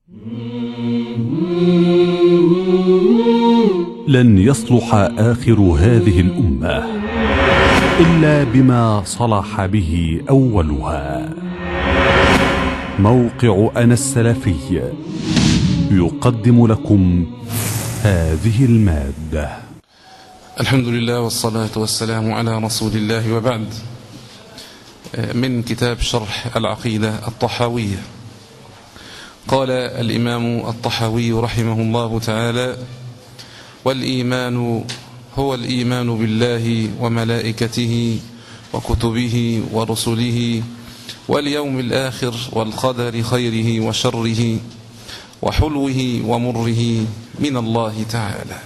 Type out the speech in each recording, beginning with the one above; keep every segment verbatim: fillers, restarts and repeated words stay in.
لن يصلح آخر هذه الأمة إلا بما صلح به أولها. موقع أنا السلفي يقدم لكم هذه المادة. الحمد لله والصلاة والسلام على رسول الله، وبعد. من كتاب شرح العقيدة الطحاوية. قال الإمام الطحاوي رحمه الله تعالى: والإيمان هو الإيمان بالله وملائكته وكتبه ورسله واليوم الآخر والقدر خيره وشره وحلوه ومره من الله تعالى.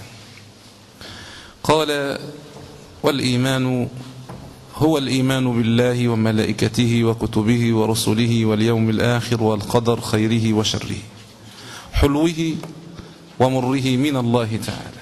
قال: والإيمان هو الإيمان بالله وملائكته وكتبه ورسله واليوم الآخر والقدر خيره وشره حلوه ومره من الله تعالى.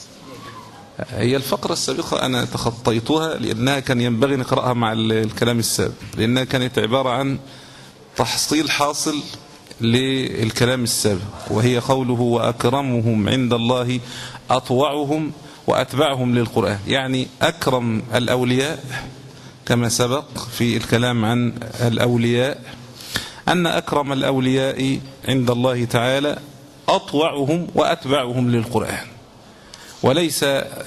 هي الفقرة السابقة أنا تخطيتها لأنها كان ينبغي نقرأها مع الكلام السابق، لأنها كانت عبارة عن تحصيل حاصل للكلام السابق، وهي قوله: وأكرمهم عند الله أطوعهم وأتبعهم للقرآن. يعني أكرم الأولياء كما سبق في الكلام عن الأولياء أن أكرم الأولياء عند الله تعالى أطوعهم وأتبعهم للقرآن، وليس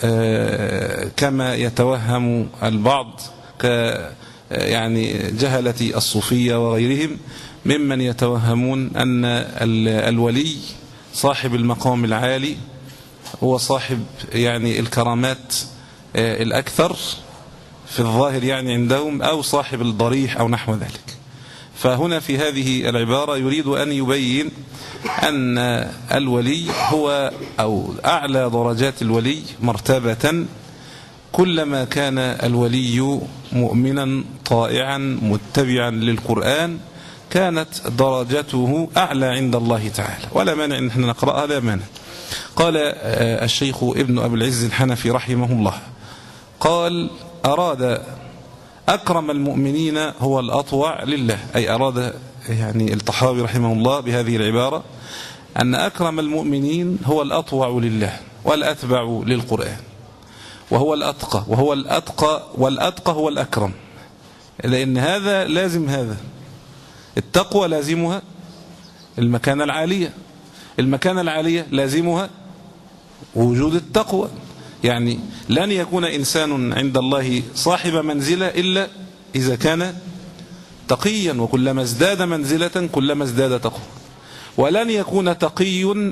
كما يتوهم البعض ك يعني جهلة الصوفية وغيرهم ممن يتوهمون أن الولي صاحب المقام العالي هو صاحب يعني الكرامات الأكثر في الظاهر يعني عندهم، أو صاحب الضريح أو نحو ذلك. فهنا في هذه العبارة يريد أن يبين أن الولي هو أو أعلى درجات الولي مرتبة كلما كان الولي مؤمنا طائعا متبعا للقرآن كانت درجته أعلى عند الله تعالى، ولا مانع أن احنا نقرأها، لا مانع. قال الشيخ ابن أبي العز الحنفي رحمه الله، قال: أراد أكرم المؤمنين هو الأطوع لله، أي أراد يعني الطحاوي رحمه الله بهذه العبارة أن أكرم المؤمنين هو الأطوع لله والأتبع للقرآن، وهو الأتقى، وهو الأتقى والأتقى هو الأكرم، لأن هذا لازم هذا. التقوى لازمها المكانة العالية، المكانة العالية لازمها وجود التقوى. يعني لن يكون إنسان عند الله صاحب منزلة إلا إذا كان تقيا، وكلما ازداد منزلة كلما ازداد تقوى، ولن يكون تقي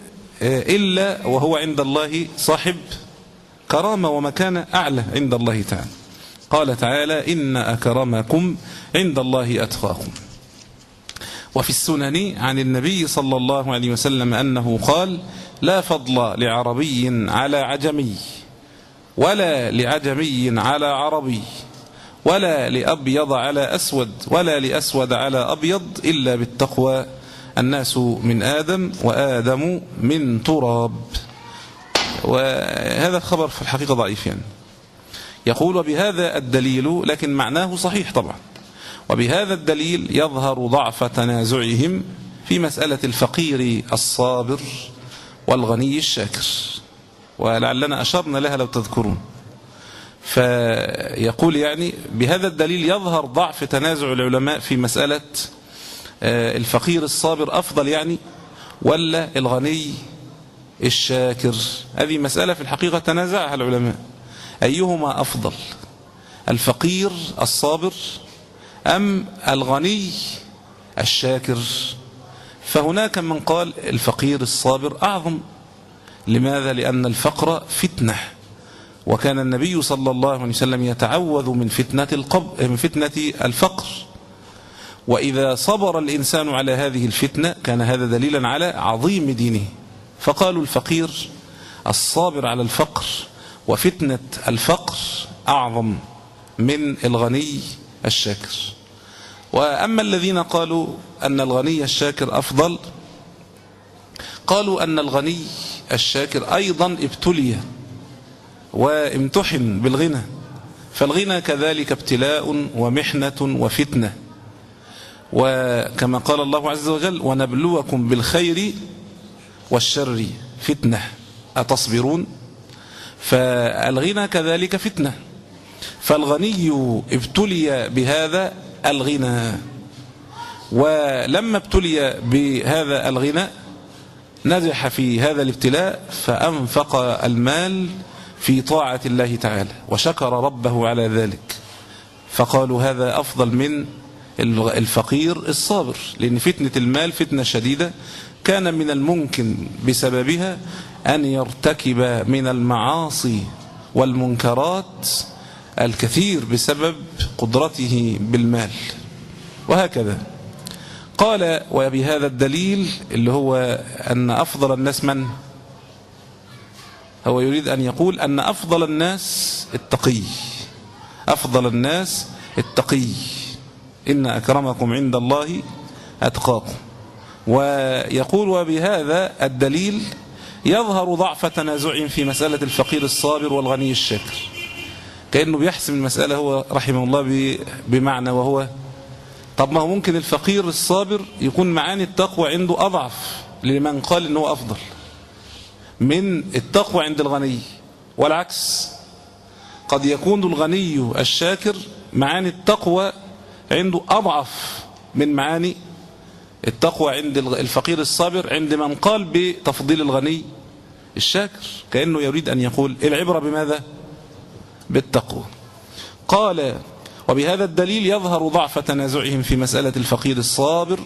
إلا وهو عند الله صاحب كرامة ومكانة أعلى عند الله تعالى. قال تعالى: إن أكرمكم عند الله أتقاكم. وفي السنن عن النبي صلى الله عليه وسلم أنه قال: لا فضل لعربي على عجمي، ولا لعجمي على عربي، ولا لأبيض على أسود، ولا لأسود على أبيض، إلا بالتقوى. الناس من آدم وآدم من تراب. وهذا الخبر في الحقيقة ضعيف يعني. يقول: وبهذا الدليل، لكن معناه صحيح طبعا، وبهذا الدليل يظهر ضعف تنازعهم في مسألة الفقير الصابر والغني الشاكر، ولعلنا أشرنا لها لو تذكرون. فيقول يعني بهذا الدليل يظهر ضعف تنازع العلماء في مسألة الفقير الصابر أفضل يعني ولا الغني الشاكر. هذه مسألة في الحقيقة تنازعها العلماء، أيهما أفضل، الفقير الصابر أم الغني الشاكر؟ فهناك من قال الفقير الصابر أعظم. لماذا؟ لأن الفقر فتنة، وكان النبي صلى الله عليه وسلم يتعوذ من فتنة القبر، من فتنة الفقر، وإذا صبر الإنسان على هذه الفتنة كان هذا دليلا على عظيم دينه. فقالوا الفقير الصابر على الفقر وفتنة الفقر أعظم من الغني الشاكر. وأما الذين قالوا أن الغني الشاكر أفضل، قالوا أن الغني الشاكر أيضا ابتلي وامتحن بالغنى، فالغنى كذلك ابتلاء ومحنة وفتنة، وكما قال الله عز وجل ونبلوكم بالخير والشر فتنة أتصبرون. فالغنى كذلك فتنة، فالغني ابتلي بهذا الغنى، ولما ابتلي بهذا الغنى نجح في هذا الابتلاء فأنفق المال في طاعة الله تعالى وشكر ربه على ذلك، فقالوا هذا أفضل من الفقير الصابر، لأن فتنة المال فتنة شديدة كان من الممكن بسببها أن يرتكب من المعاصي والمنكرات الكثير بسبب قدرته بالمال. وهكذا قال وبهذا الدليل اللي هو أن أفضل الناس من هو يريد أن يقول أن أفضل الناس التقي، أفضل الناس التقي، إن أكرمكم عند الله أتقاكم. ويقول وبهذا الدليل يظهر ضعف تنازع في مسألة الفقير الصابر والغني الشاكر، كأنه بيحسم المسألة هو رحمه الله بمعنى، وهو طب ما هو ممكن الفقير الصابر يكون معاني التقوى عنده أضعف لمن قال إنه أفضل من التقوى عند الغني، والعكس قد يكون الغني الشاكر معاني التقوى عنده أضعف من معاني التقوى عند الفقير الصابر عند من قال بتفضيل الغني الشاكر، كأنه يريد أن يقول العبرة بماذا؟ بالتقوى. قال وبهذا الدليل يظهر ضعف تنازعهم في مسألة الفقير الصابر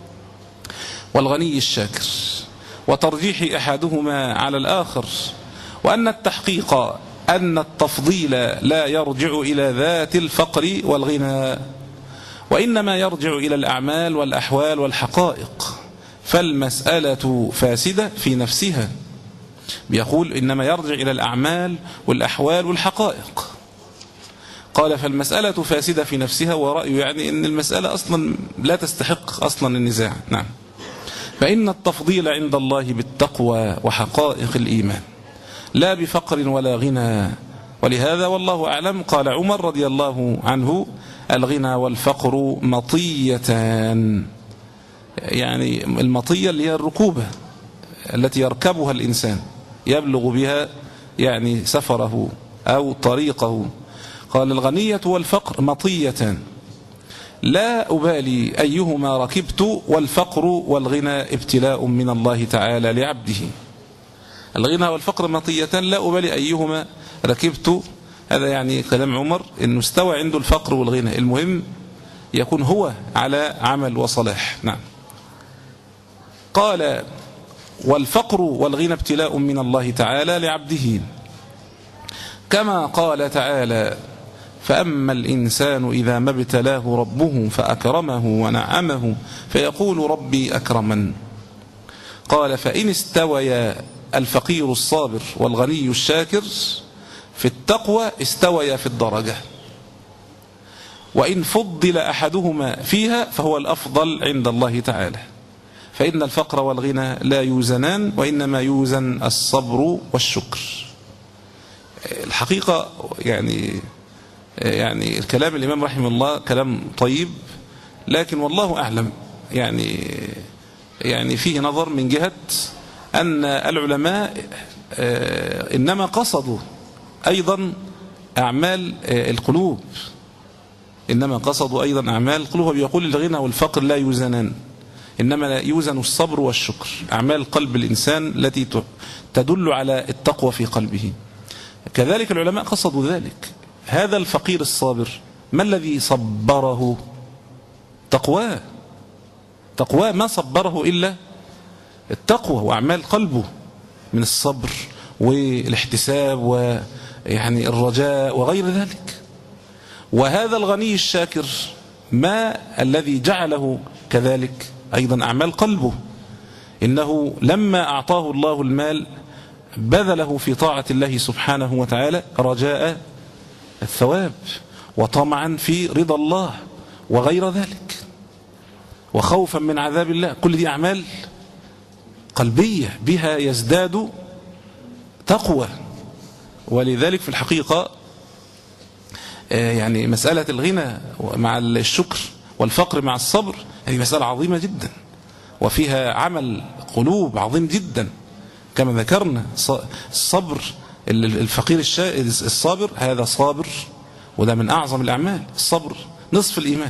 والغني الشاكر وترجيح أحدهما على الآخر، وأن التحقيق أن التفضيل لا يرجع إلى ذات الفقر والغنى، وإنما يرجع إلى الأعمال والأحوال والحقائق، فالمسألة فاسدة في نفسها. بيقول إنما يرجع إلى الأعمال والأحوال والحقائق. قال فالمسألة فاسدة في نفسها، ورأيه يعني أن المسألة أصلا لا تستحق أصلا النزاع. نعم. فإن التفضيل عند الله بالتقوى وحقائق الإيمان لا بفقر ولا غنى، ولهذا والله أعلم قال عمر رضي الله عنه الغنى والفقر مطيتان، يعني المطية اللي هي الركوبة التي يركبها الإنسان يبلغ بها يعني سفره أو طريقه. قال الغنية والفقر مطيتان لا أبالي أيهما ركبت، والفقر والغنى ابتلاء من الله تعالى لعبده. الغنى والفقر مطيتان لا أبالي أيهما ركبت، هذا يعني كلام عمر إنه استوى عنده الفقر والغنى، المهم يكون هو على عمل وصلاح. نعم. قال والفقر والغنى ابتلاء من الله تعالى لعبده، كما قال تعالى فأما الإنسان إذا ما ابتلاه ربه فأكرمه ونعمه فيقول ربي أكرمن. قال فإن استويا الفقير الصابر والغني الشاكر في التقوى استويا في الدرجة، وإن فضل أحدهما فيها فهو الأفضل عند الله تعالى، فإن الفقر والغنى لا يوزنان، وإنما يوزن الصبر والشكر. الحقيقة يعني يعني الكلام الإمام رحمه الله كلام طيب، لكن والله أعلم يعني يعني فيه نظر من جهة أن العلماء إنما قصدوا أيضا أعمال القلوب، إنما قصدوا أيضا أعمال القلوب. وبيقول الغنى والفقر لا يوزنان، إنما يوزن الصبر والشكر، أعمال قلب الإنسان التي تدل على التقوى في قلبه. كذلك العلماء قصدوا ذلك. هذا الفقير الصابر ما الذي صبره؟ تقواه، تقواه ما صبره إلا التقوى وأعمال قلبه من الصبر والاحتساب ويعني الرجاء وغير ذلك. وهذا الغني الشاكر ما الذي جعله كذلك؟ أيضا أعمال قلبه، إنه لما أعطاه الله المال بذله في طاعة الله سبحانه وتعالى رجاء الثواب وطمعا في رضا الله وغير ذلك، وخوفا من عذاب الله. كل دي أعمال قلبية بها يزداد تقوى. ولذلك في الحقيقة يعني مسألة الغنى مع الشكر والفقر مع الصبر، هذه مسألة عظيمة جدا وفيها عمل قلوب عظيم جدا كما ذكرنا. الصبر، الفقير الصابر هذا صابر، وده من أعظم الأعمال. الصبر نصف الإيمان،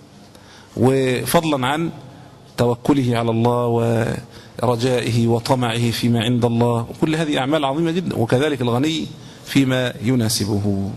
وفضلا عن توكله على الله ورجائه وطمعه فيما عند الله، وكل هذه أعمال عظيمة جدا. وكذلك الغني فيما يناسبه.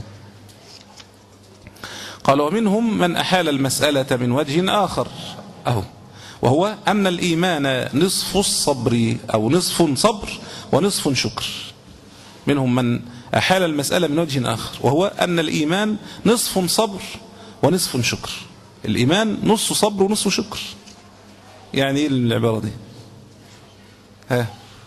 قال ومنهم من أحال المسألة من وجه آخر أهو، وهو أن الإيمان نصف الصبر، أو نصف صبر ونصف شكر. منهم من أحال المسألة من وجه آخر، وهو أن الإيمان نصف صبر ونصف شكر. الإيمان نصف صبر ونصف شكر. يعني إيه العبارة دي؟ ها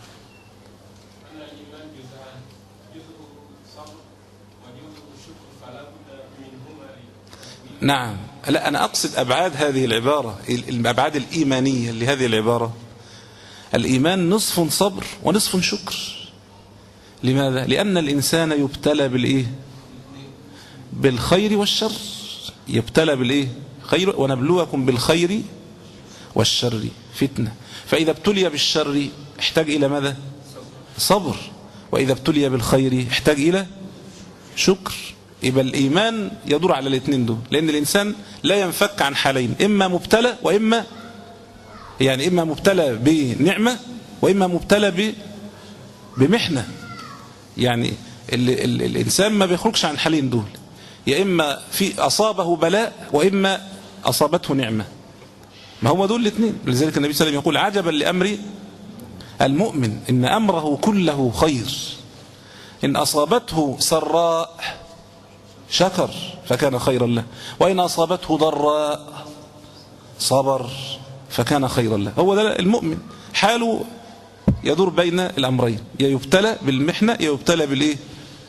نعم. لا، أنا أقصد أبعاد هذه العبارة، الأبعاد الإيمانية لهذه العبارة. الإيمان نصف صبر ونصف شكر. لماذا؟ لأن الإنسان يبتلى بالإيه؟ بالخير والشر. يبتلى بالإيه؟ خير، ونبلوكم بالخير والشر فتنة. فإذا ابتلي بالشر احتاج إلى ماذا؟ صبر. وإذا ابتلي بالخير احتاج إلى شكر. يبقى الإيمان يدور على الاثنين دول، لأن الإنسان لا ينفك عن حالين، إما مبتلى وإما يعني إما مبتلى بنعمة وإما مبتلى بمحنة. يعني ال ال الإنسان ما بيخرجش عن حالين دول، يا إما في أصابه بلاء وإما أصابته نعمة. ما هو دول الاثنين. لذلك النبي صلى الله عليه وسلم يقول عجبا لأمر المؤمن إن أمره كله خير، إن أصابته سراء شكر فكان خيرا له، وإن أصابته ضراء صبر فكان خيرا له. هو ده المؤمن، حاله يدور بين الأمرين، يا يبتلى بالمحنة يا يبتلى بالإيه؟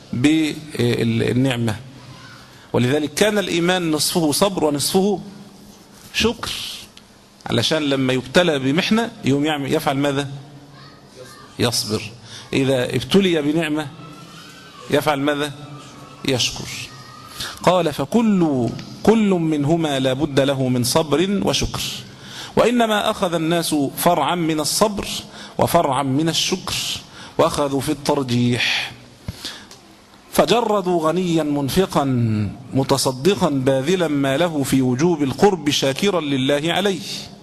بالنعمة. ولذلك كان الإيمان نصفه صبر ونصفه شكر، علشان لما يبتلى بمحنة يوم يعمل يفعل ماذا؟ يصبر. إذا ابتلي بنعمة يفعل ماذا؟ يشكر. قال فكل كل منهما لا بد له من صبر وشكر، وإنما أخذ الناس فرعا من الصبر وفرعا من الشكر، وأخذوا في الترجيح، فجردوا غنيا منفقا متصدقا باذلا ما له في وجوب القرب شاكرا لله عليه،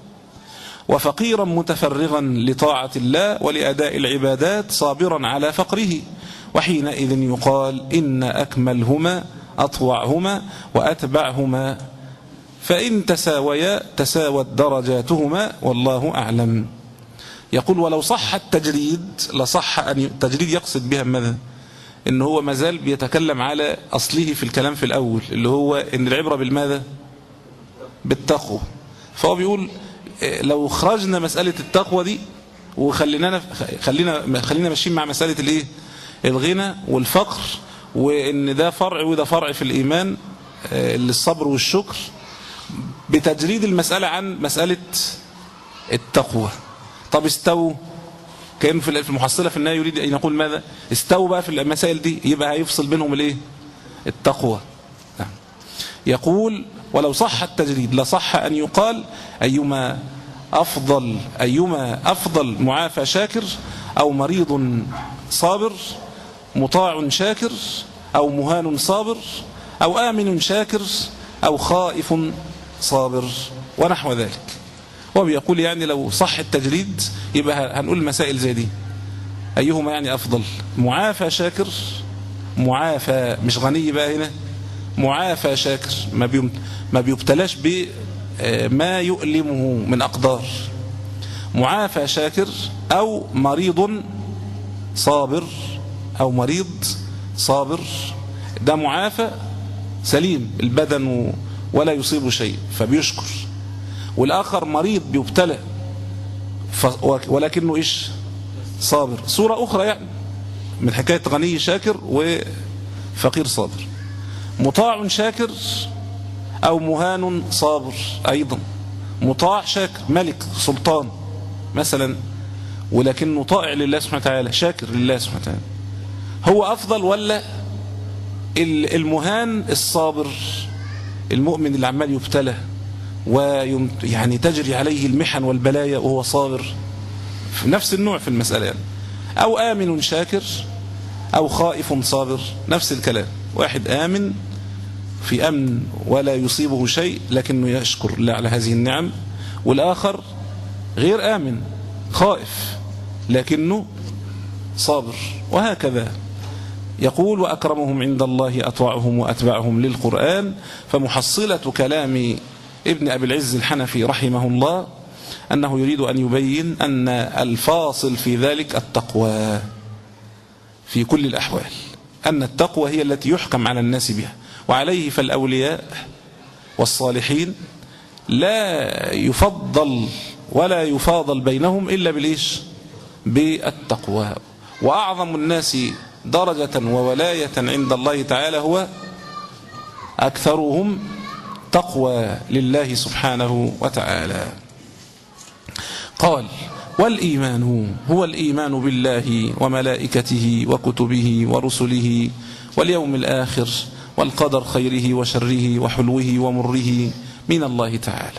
وفقيرا متفرغا لطاعة الله ولأداء العبادات صابرا على فقره. وحينئذ يقال إن أكملهما أطوعهما وأتبعهما، فإن تساويا تساوت درجاتهما والله أعلم. يقول ولو صح التجريد لصح أن التجريد يقصد بها ماذا؟ إن هو مازال بيتكلم على أصله في الكلام في الأول، اللي هو إن العبرة بالماذا؟ بالتقوى. فهو بيقول لو خرجنا مسألة التقوى دي وخلينا خلينا خلينا ماشيين مع مسألة الايه؟ الغنى والفقر، وإن ده فرع وده فرع في الإيمان، الصبر والشكر، بتجريد المسألة عن مسألة التقوى. طب استووا، كان في المحصلة في النهاية يريد أن يقول ماذا؟ استووا بقى في المسائل دي، يبقى هيفصل بينهم الايه؟ التقوى. نعم. يقول ولو صح التجريد لصح أن يقال أيما أفضل أيما أفضل معافى شاكر أو مريض صابر، مطاع شاكر أو مهان صابر، أو آمن شاكر أو خائف صابر، ونحو ذلك. هو بيقول يعني لو صح التجريد يبقى هنقول مسائل زي دي، أيهما يعني أفضل؟ معافى شاكر، معافى مش غني بقى هنا، معافى شاكر ما ما بيبتلاش بما يؤلمه من أقدار، معافى شاكر، أو مريض صابر، أو مريض صابر، ده معافى سليم البدن ولا يصيب شيء فبيشكر، والآخر مريض بيبتلى ولكنه إيش؟ صابر. صورة أخرى يعني من حكاية غني شاكر وفقير صابر. مطاع شاكر أو مهان صابر، أيضا مطاع شاكر، ملك سلطان مثلا ولكنه طائع لله سبحانه وتعالى، شاكر لله سبحانه وتعالى، هو أفضل ولا المهان الصابر المؤمن اللي عمال يبتلى ويعني تجري عليه المحن والبلايا وهو صابر في نفس النوع في المسألة يعني. أو آمن شاكر أو خائف صابر، نفس الكلام. واحد آمن في أمن ولا يصيبه شيء لكنه يشكر الله على هذه النعم، والآخر غير آمن خائف لكنه صابر، وهكذا. يقول وأكرمهم عند الله أطوعهم وأتبعهم للقرآن. فمحصلة كلام ابن أبي العز الحنفي رحمه الله أنه يريد أن يبين أن الفاصل في ذلك التقوى في كل الأحوال، أن التقوى هي التي يحكم على الناس بها، وعليه فالأولياء والصالحين لا يفضل ولا يفاضل بينهم إلا بالإيش؟ بالتقوى. وأعظم الناس درجة وولاية عند الله تعالى هو أكثرهم تقوى لله سبحانه وتعالى. قال والإيمان هو الإيمان بالله وملائكته وكتبه ورسله واليوم الآخر والقدر خيره وشره وحلوه ومره من الله تعالى.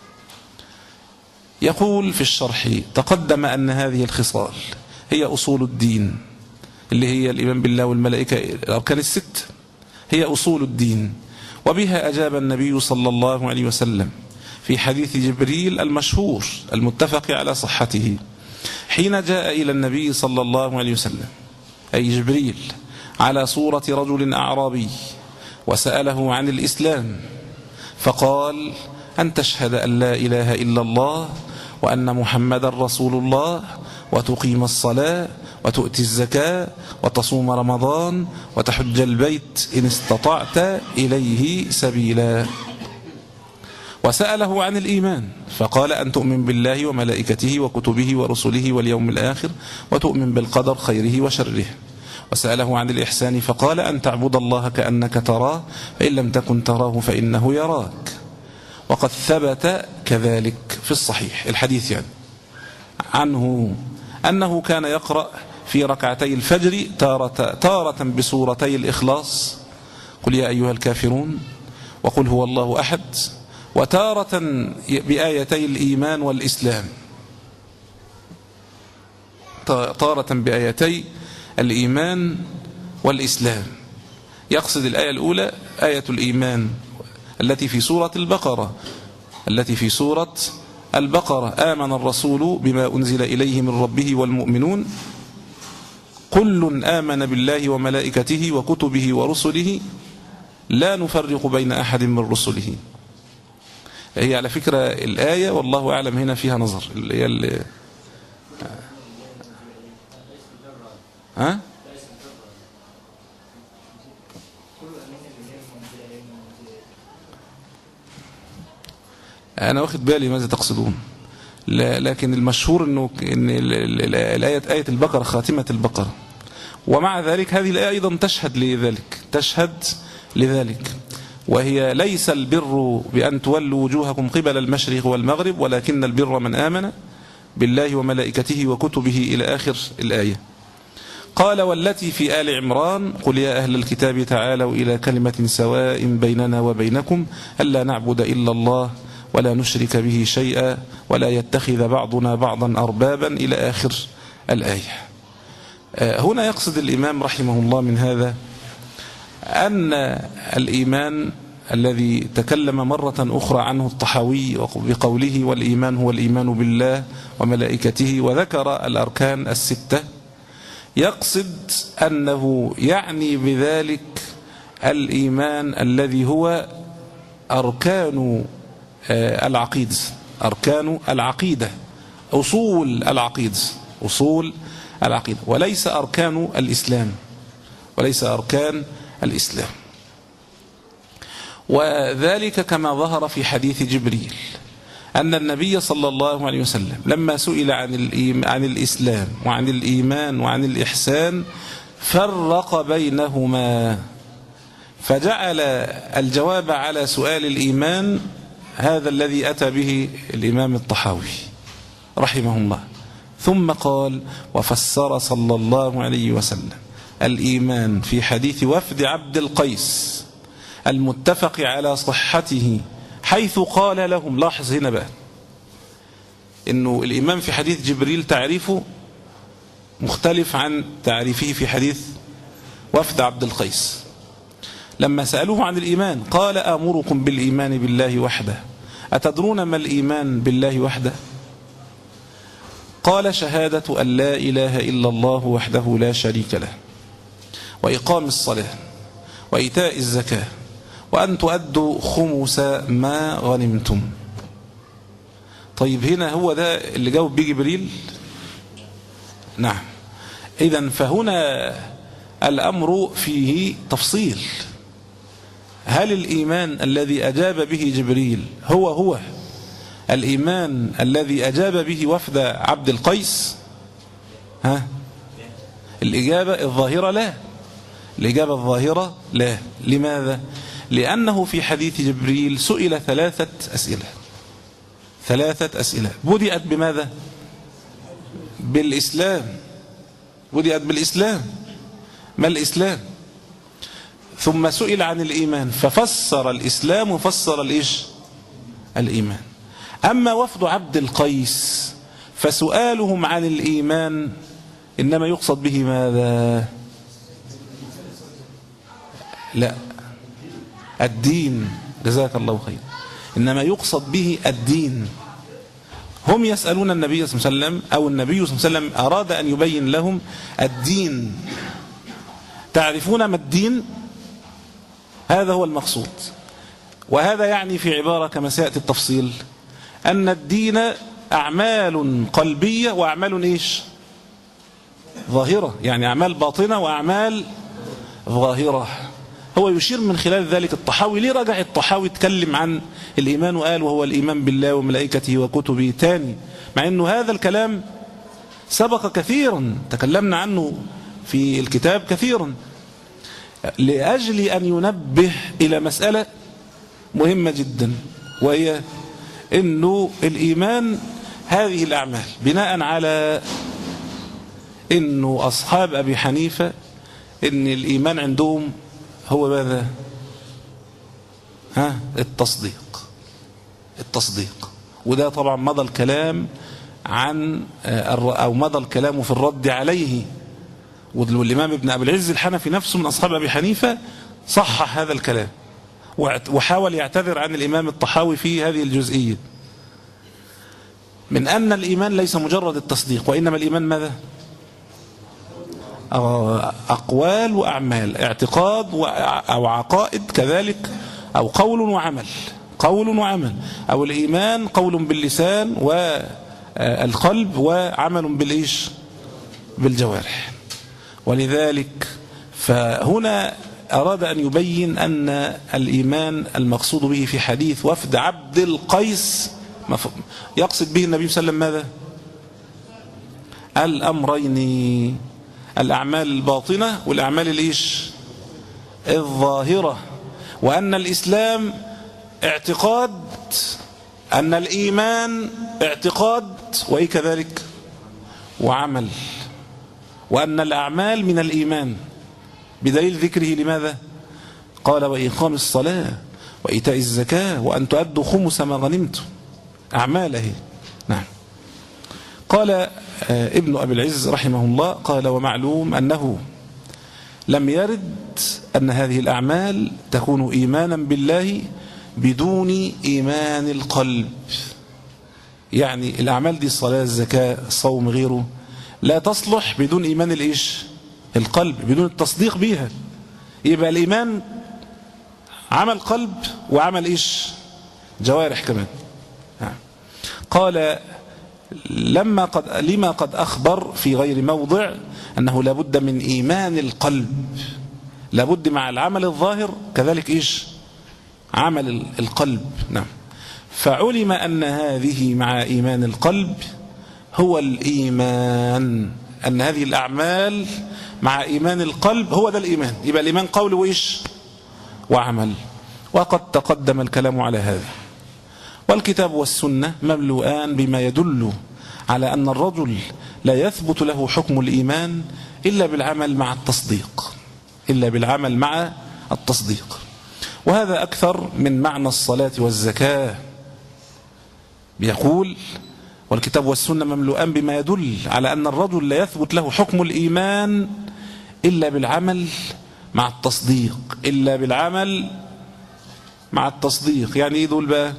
يقول في الشرح تقدم أن هذه الخصال هي أصول الدين، اللي هي الإيمان بالله والملائكة الأركان الست، هي أصول الدين. وبها أجاب النبي صلى الله عليه وسلم في حديث جبريل المشهور المتفق على صحته، حين جاء إلى النبي صلى الله عليه وسلم أي جبريل على صورة رجل أعرابي وسأله عن الإسلام، فقال أن تشهد أن لا إله إلا الله وأن محمد رسول الله وتقيم الصلاة وتؤتي الزكاة وتصوم رمضان وتحج البيت إن استطعت إليه سبيلا. وسأله عن الإيمان فقال أن تؤمن بالله وملائكته وكتبه ورسله واليوم الآخر وتؤمن بالقدر خيره وشره. وسأله عن الإحسان فقال أن تعبد الله كأنك تراه فإن لم تكن تراه فإنه يراك. وقد ثبت كذلك في الصحيح الحديث يعني عنه أنه كان يقرأ في ركعتي الفجر تارة, تارة بسورتي الإخلاص قل يا أيها الكافرون وقل هو الله أحد، وتارة بآيتي الإيمان والإسلام، تارة بآيتي الإيمان والإسلام. يقصد الآية الأولى آية الإيمان التي في سورة البقرة التي في سورة البقرة آمن الرسول بما أنزل إليه من ربه والمؤمنون كل آمن بالله وملائكته وكتبه ورسله لا نفرق بين أحد من رسله. هي على فكرة الآية والله أعلم هنا فيها نظر اللي اللي ها أنا واخد بالي ماذا تقصدون، لكن المشهور أنه إن الآية آية البقرة خاتمة البقرة، ومع ذلك هذه الآية أيضا تشهد لذلك تشهد لذلك وهي ليس البر بأن تولوا وجوهكم قبل المشرق والمغرب ولكن البر من آمن بالله وملائكته وكتبه إلى آخر الآية. قال والتي في آل عمران قل يا أهل الكتاب تعالوا إلى كلمة سواء بيننا وبينكم ألا نعبد إلا الله ولا نشرك به شيئا ولا يتخذ بعضنا بعضا أربابا إلى آخر الآية. هنا يقصد الإمام رحمه الله من هذا أن الإيمان الذي تكلم مرة أخرى عنه الطحاوي بقوله والإيمان هو الإيمان بالله وملائكته وذكر الأركان الستة، يقصد أنه يعني بذلك الإيمان الذي هو أركان العقيدة أركان العقيدة أصول العقيدة أصول العقيدة وليس أركان الإسلام وليس أركان الإسلام. وذلك كما ظهر في حديث جبريل أن النبي صلى الله عليه وسلم لما سئل عن عن الإسلام وعن الإيمان وعن الإحسان فرق بينهما، فجعل الجواب على سؤال الإيمان هذا الذي أتى به الإمام الطحاوي رحمه الله، ثم قال وفسر صلى الله عليه وسلم الإيمان في حديث وفد عبد القيس المتفق على صحته حيث قال لهم. لاحظ هنا بقى إنه الإيمان في حديث جبريل تعريفه مختلف عن تعريفه في حديث وفد عبد القيس. لما سألوه عن الإيمان قال آمركم بالإيمان بالله وحده. أتدرون ما الإيمان بالله وحده؟ قال شهادة أن لا إله إلا الله وحده لا شريك له، وإقام الصلاة، وإيتاء الزكاة، وأن تؤدوا خمس ما غنمتم. طيب هنا هو ده اللي جاوب بيه جبريل؟ نعم. إذن فهنا الأمر فيه تفصيل. هل الإيمان الذي أجاب به جبريل هو هو الإيمان الذي أجاب به وفد عبد القيس؟ ها؟ الإجابة الظاهرة لا. الإجابة الظاهرة لا. لماذا؟ لأنه في حديث جبريل سئل ثلاثة أسئلة. ثلاثة أسئلة بدأت بماذا؟ بالإسلام. بدأت بالإسلام. ما الإسلام؟ ثم سئل عن الإيمان ففسر الإسلام وفسر الإيش؟ الإيمان. أما وفد عبد القيس فسؤالهم عن الإيمان إنما يقصد به ماذا؟ لا، الدين. جزاك الله خير. إنما يقصد به الدين. هم يسألون النبي صلى الله عليه وسلم، أو النبي صلى الله عليه وسلم أراد أن يبين لهم الدين. تعرفون ما الدين؟ هذا هو المقصود. وهذا يعني في عبارة كما سيأتي التفصيل أن الدين أعمال قلبية وأعمال إيش؟ ظاهرة. يعني أعمال باطنة وأعمال ظاهرة. هو يشير من خلال ذلك الطحاوي. ليه رجع الطحاوي تكلم عن الإيمان وقال وهو الإيمان بالله وملائكته وكتبه تاني، مع أنه هذا الكلام سبق كثيرا، تكلمنا عنه في الكتاب كثيرا، لأجل أن ينبه إلى مسألة مهمة جدا، وهي أنه الإيمان هذه الأعمال بناء على أنه أصحاب أبي حنيفة أن الإيمان عندهم هو ماذا؟ ها؟ التصديق. التصديق. وده طبعا مضى الكلام عن أو مضى الكلام في الرد عليه، والإمام ابن أبي العز الحنفي نفسه من أصحاب أبي حنيفة صحح هذا الكلام وحاول يعتذر عن الإمام الطحاوي في هذه الجزئية، من أن الإيمان ليس مجرد التصديق، وإنما الإيمان ماذا؟ أقوال وأعمال، اعتقاد أو عقائد كذلك، أو قول وعمل. قول وعمل. أو الإيمان قول باللسان والقلب وعمل بالإيش؟ بالجوارح. ولذلك فهنا أراد أن يبين أن الإيمان المقصود به في حديث وفد عبد القيس يقصد به النبي صلى الله عليه وسلم ماذا؟ الأمرين، الأعمال الباطنة والأعمال الإيش؟ الظاهرة. وأن الإسلام اعتقاد، أن الإيمان اعتقاد وإيه كذلك؟ وعمل. وأن الأعمال من الإيمان، بدليل ذكره لماذا؟ قال وإقام الصلاة وإيتاء الزكاة وأن تؤدوا خمس ما غنمتم. أعماله. نعم. قال ابن أبي العز رحمه الله قال ومعلوم أنه لم يرد أن هذه الأعمال تكون إيمانا بالله بدون إيمان القلب. يعني الأعمال دي الصلاة الزكاة الصوم غيره لا تصلح بدون إيمان الإيش؟ القلب، بدون التصديق بها. يبقى الإيمان عمل قلب وعمل إيش؟ جوارح كمان. قال لما قد لما قد أخبر في غير موضع أنه لابد من إيمان القلب، لابد مع العمل الظاهر كذلك إيش؟ عمل القلب. نعم. فعلم أن هذه مع إيمان القلب هو الإيمان، أن هذه الأعمال مع إيمان القلب هو ده الإيمان. يبقى الإيمان قول وإيش؟ وعمل. وقد تقدم الكلام على هذا، والكتاب والسنة مملوءان بما يدل على أن الرجل لا يثبت له حكم الإيمان إلا بالعمل مع التصديق، إلا بالعمل مع التصديق. وهذا أكثر من معنى الصلاة والزكاة. بيقول: والكتاب والسنة مملوءان بما يدل على أن الرجل لا يثبت له حكم الإيمان إلا بالعمل مع التصديق. إلا بالعمل مع التصديق. يعني إيه دول بقى؟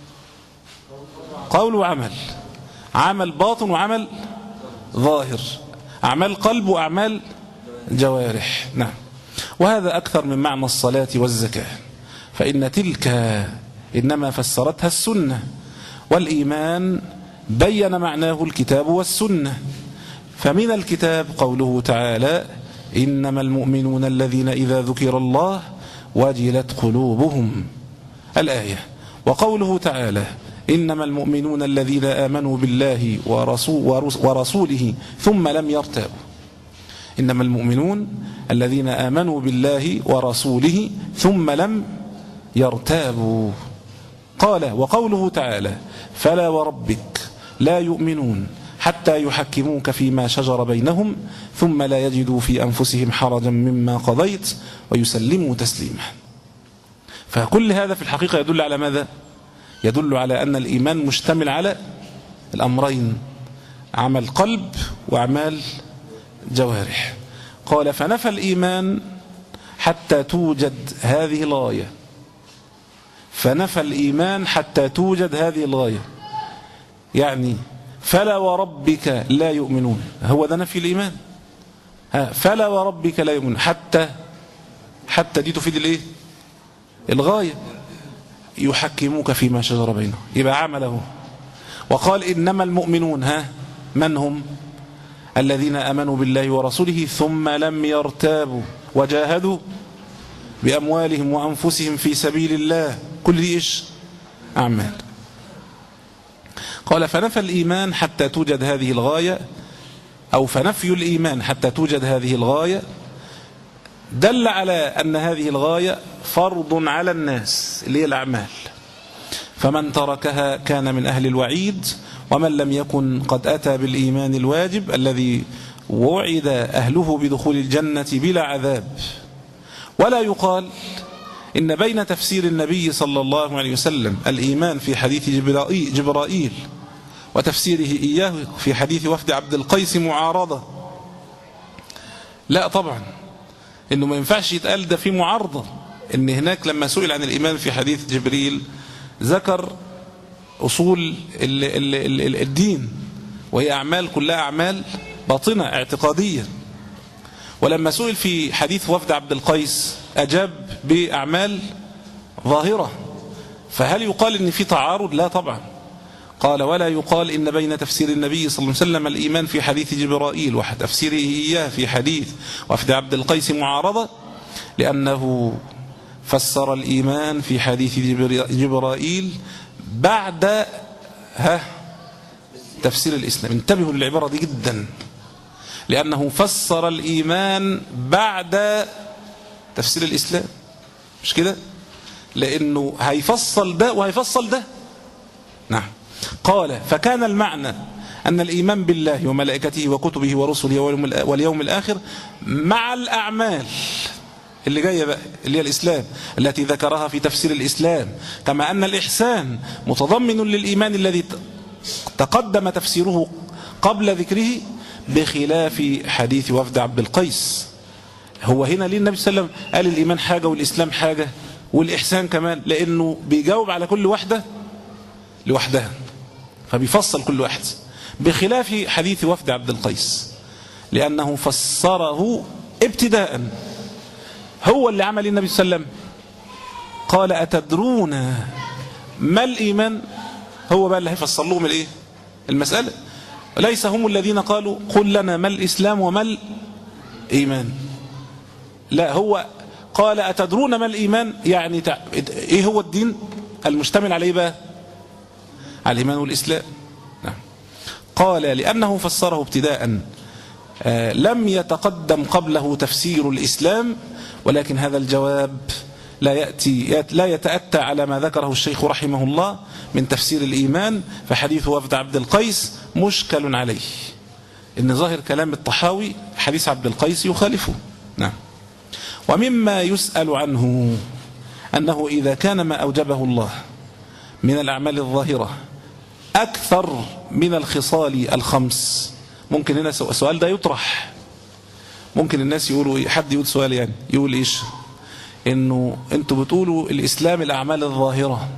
قول وعمل، عمل باطن وعمل ظاهر، أعمال قلب وأعمال جوارح. نعم. وهذا أكثر من معنى الصلاة والزكاة، فإن تلك إنما فسرتها السنة، والإيمان بين معناه الكتاب والسنة. فمن الكتاب قوله تعالى: إنما المؤمنون الذين إذا ذكر الله وجلت قلوبهم، الآية. وقوله تعالى: إنما المؤمنون الذين آمنوا بالله ورسوله ثم لم يرتابوا. إنما المؤمنون الذين آمنوا بالله ورسوله ثم لم يرتابوا. قال: وقوله تعالى: فلا وربك لا يؤمنون حتى يحكموك فيما شجر بينهم ثم لا يجدوا في أنفسهم حرجا مما قضيت ويسلموا تسليما. فكل هذا في الحقيقة يدل على ماذا؟ يدل على أن الإيمان مشتمل على الأمرين: عمل قلب وأعمال جوارح. قال: فنفى الإيمان حتى توجد هذه الغاية. فنفى الإيمان حتى توجد هذه الغاية، يعني فلا وربك لا يؤمنون، هو ده نفي الإيمان. فلا وربك لا يؤمنون، حتى حتى دي تفيد الايه؟ الغاية. يحكموك فيما شجر بينهم، يبقى عمله. وقال: إنما المؤمنون، ها من هم؟ الذين آمنوا بالله ورسوله ثم لم يرتابوا وجاهدوا بأموالهم وأنفسهم في سبيل الله. كل دي إيش؟ أعمال. قال: فنفى الإيمان حتى توجد هذه الغاية، أو فنفي الإيمان حتى توجد هذه الغاية دل على أن هذه الغاية فرض على الناس، اللي هي الأعمال، فمن تركها كان من أهل الوعيد، ومن لم يكن قد أتى بالإيمان الواجب الذي وعد أهله بدخول الجنة بلا عذاب. ولا يقال إن بين تفسير النبي صلى الله عليه وسلم الإيمان في حديث جبرائيل وتفسيره إياه في حديث وفد عبد القيس معارضة. لا طبعا، إنه ما ينفعش يتقال ده في معارضة. إن هناك لما سئل عن الإيمان في حديث جبريل ذكر أصول ال ال ال الدين، وهي أعمال كلها أعمال باطنة اعتقادية. ولما سئل في حديث وفد عبد القيس أجاب بأعمال ظاهرة. فهل يقال إن في تعارض؟ لا طبعا. قال: ولا يقال إن بين تفسير النبي صلى الله عليه وسلم الإيمان في حديث جبرائيل وتفسيره إياه في حديث وفد عبد القيس معارضة، لأنه فسر الإيمان في حديث جبرائيل بعد ها تفسير الإسلام. انتبهوا للعبارة دي جدا، لأنه فسر الإيمان بعد تفسير الإسلام، مش كده؟ لأنه هيفصل ده وهيفصل ده. نعم. قال: فكان المعنى أن الإيمان بالله وملائكته وكتبه ورسله واليوم الآخر مع الأعمال اللي جاية بقى، اللي هي الإسلام التي ذكرها في تفسير الإسلام، كما أن الإحسان متضمن للإيمان الذي تقدم تفسيره قبل ذكره، بخلاف حديث وفد عبد القيس. هو هنا ليه النبي صلى الله عليه وسلم قال الإيمان حاجة والإسلام حاجة والإحسان كمان؟ لأنه بيجاوب على كل واحدة لوحدها، فبيفصل كل واحد، بخلاف حديث وفد عبد القيس لأنه فسره ابتداء. هو اللي عمل النبي صلى الله عليه وسلم قال: أتدرون ما الإيمان؟ هو بقى اللي هيفسر لهم الايه المسألة. ليس هم الذين قالوا: قل لنا ما الإسلام وما الإيمان. لا، هو قال: أتدرون ما الإيمان؟ يعني تع... إيه هو الدين المشتمل عليه بقى؟ على الإيمان والإسلام. نعم. قال: لأنه فسره ابتداء، آه لم يتقدم قبله تفسير الإسلام، ولكن هذا الجواب لا يأتي لا يتأتى على ما ذكره الشيخ رحمه الله من تفسير الإيمان. فحديث وفد عبد القيس مشكل عليه، إن ظاهر كلام الطحاوي حديث عبد القيس يخالفه. نعم. ومما يسأل عنه أنه إذا كان ما أوجبه الله من الأعمال الظاهرة أكثر من الخصال الخمس، ممكن هنا السؤال ده يطرح، ممكن الناس يقولوا، حد يقول سؤال يعني يقول إيش، إنه أنتوا بتقولوا الإسلام الأعمال الظاهرة،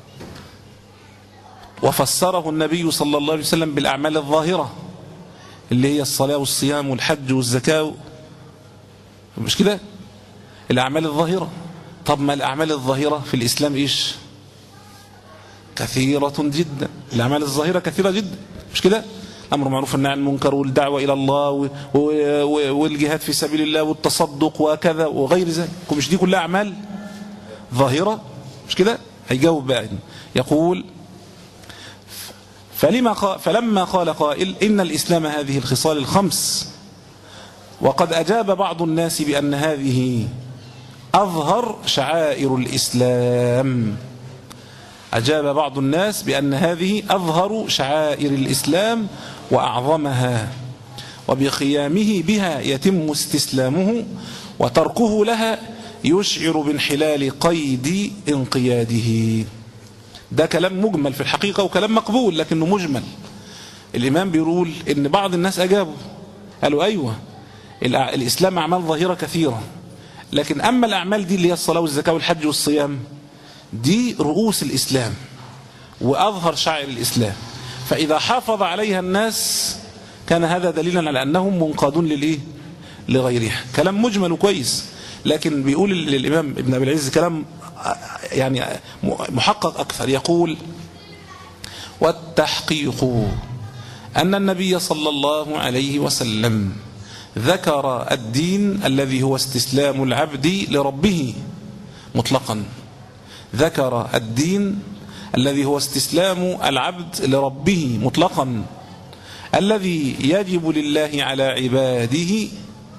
وفسره النبي صلى الله عليه وسلم بالأعمال الظاهرة اللي هي الصلاة والصيام والحج والزكاة، مش كده؟ الأعمال الظاهرة. طب ما الأعمال الظاهرة في الإسلام إيش؟ كثيرة جدا. الأعمال الظاهرة كثيرة جدا، مش كده؟ أمر معروف والنهي عن المنكر والدعوة إلى الله والجهاد في سبيل الله والتصدق وكذا وغير ذلك، مش دي كلها أعمال ظاهرة؟ مش كده؟ هيجاوب بقى، يقول فلما قال فلما قال قائل إن الإسلام هذه الخصال الخمس، وقد أجاب بعض الناس بأن هذه أظهر شعائر الإسلام، أجاب بعض الناس بأن هذه أظهر شعائر الإسلام وأعظمها، وبقيامه بها يتم استسلامه، وتركه لها يشعر بانحلال قيد انقياده. ده كلام مجمل في الحقيقة وكلام مقبول لكنه مجمل. الإمام بيقول إن بعض الناس أجابوا قالوا أيوة الإسلام أعمال ظاهرة كثيرة، لكن أما الأعمال دي اللي هي الصلاة والزكاة والحج والصيام دي رؤوس الإسلام وأظهر شعائر الإسلام، فإذا حافظ عليها الناس كان هذا دليلا على أنهم منقادون للإيه؟ لغيرها. كلام مجمل وكويس، لكن بيقول للإمام ابن أبي العز كلام يعني محقق أكثر، يقول والتحقيق أن النبي صلى الله عليه وسلم ذكر الدين الذي هو استسلام العبد لربه مطلقا، ذكر الدين الذي هو استسلام العبد لربه مطلقا الذي يجب لله على عباده،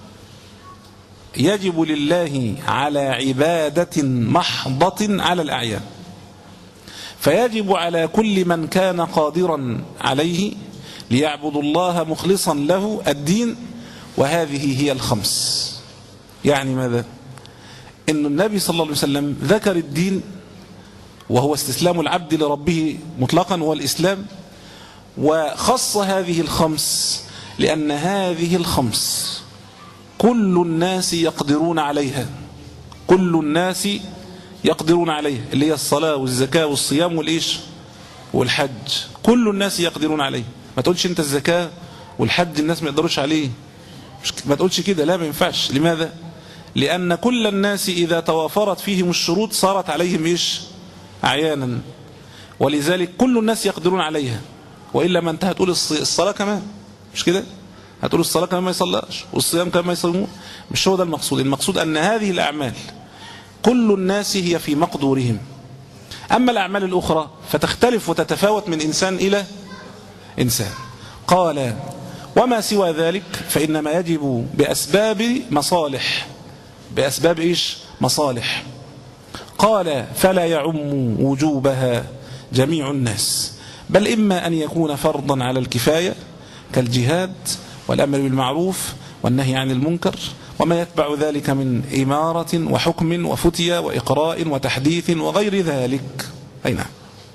يجب لله على عبادة محضة على الأعيان، فيجب على كل من كان قادرا عليه ليعبد الله مخلصا له الدين، وهذه هي الخمس. يعني ماذا؟ إن النبي صلى الله عليه وسلم ذكر الدين وهو استسلام العبد لربه مطلقا والإسلام، وخص هذه الخمس لأن هذه الخمس كل الناس يقدرون عليها، كل الناس يقدرون عليها، اللي هي الصلاة والزكاة والصيام والإيش والحج، كل الناس يقدرون عليه. ما تقولش انت الزكاة والحج الناس ما يقدروش عليه، ما تقولش كده، لا ما ينفعش. لماذا؟ لأن كل الناس إذا توافرت فيهم الشروط صارت عليهم إيش أعيانا، ولذلك كل الناس يقدرون عليها، وإلا ما انت هتقول الصلاة كمان، مش كده؟ هتقول الصلاة كمان ما يصلاش والصيام كمان ما يصومون، مش هو ده المقصود. المقصود أن هذه الأعمال كل الناس هي في مقدورهم، أما الأعمال الأخرى فتختلف وتتفاوت من إنسان إلى إنسان. قال وما سوى ذلك فإنما يجب بأسباب مصالح، بأسباب إيش مصالح. قال فلا يعم وجوبها جميع الناس، بل إما أن يكون فرضا على الكفاية كالجهاد والأمر بالمعروف والنهي عن المنكر وما يتبع ذلك من إمارة وحكم وفتية وإقراء وتحديث وغير ذلك. أي نعم.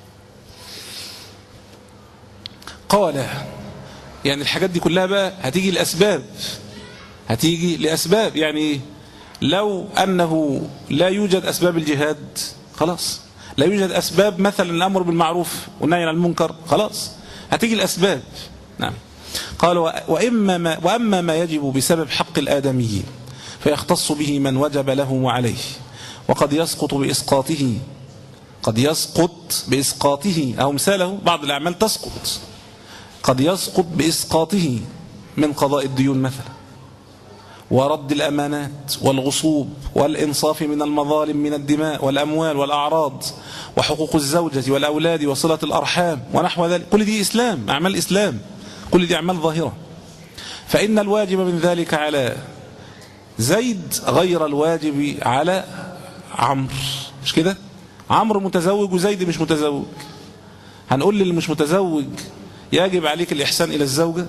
قال يعني الحاجات دي كلها بقى هتيجي لأسباب، هتيجي لأسباب. يعني لو أنه لا يوجد أسباب الجهاد خلاص، لا يوجد أسباب مثلا الأمر بالمعروف والنهي عن المنكر خلاص، هتيجي الأسباب. نعم. قال وإما ما وأما ما يجب بسبب حق الآدميين فيختص به من وجب له وعليه، وقد يسقط بإسقاطه، قد يسقط بإسقاطه أو مثاله بعض الأعمال تسقط، قد يسقط بإسقاطه من قضاء الديون مثلا، ورد الأمانات والغصوب والإنصاف من المظالم من الدماء والأموال والأعراض وحقوق الزوجة والأولاد وصلة الأرحام ونحو ذلك. كل دي إسلام، أعمال إسلام، كل دي أعمال ظاهرة. فإن الواجب من ذلك على زيد غير الواجب على عمرو، مش كده؟ عمرو متزوج وزيد مش متزوج. هنقول للي مش متزوج يجب عليك الإحسان إلى الزوجة؟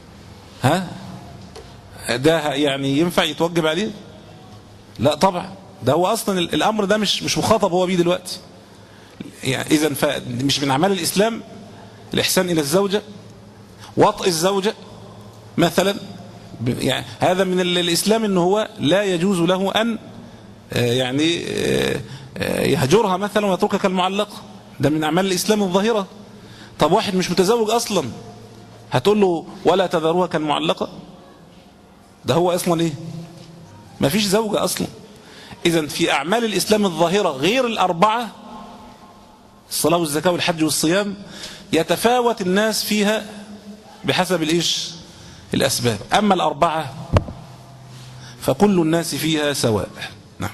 ها؟ ده يعني ينفع يتوجب عليه؟ لا طبعا. ده هو أصلا الأمر ده مش مش مخاطب هو بيه دلوقتي. يعني إذن فمش من أعمال الإسلام الإحسان إلى الزوجة، وطئ الزوجة مثلا، يعني هذا من الإسلام إنه هو لا يجوز له أن يعني يهجرها مثلا ويتركها كالمعلقة، ده من أعمال الإسلام الظاهرة. طب واحد مش متزوج أصلا هتقول له ولا تذروها كالمعلقة؟ ده هو أصلا إيه؟ ما فيش زوجة أصلا. إذن في أعمال الإسلام الظاهرة غير الأربعة، الصلاة والزكاة والحج والصيام، يتفاوت الناس فيها بحسب الإيش؟ الأسباب. أما الأربعة فكل الناس فيها سواء. نعم.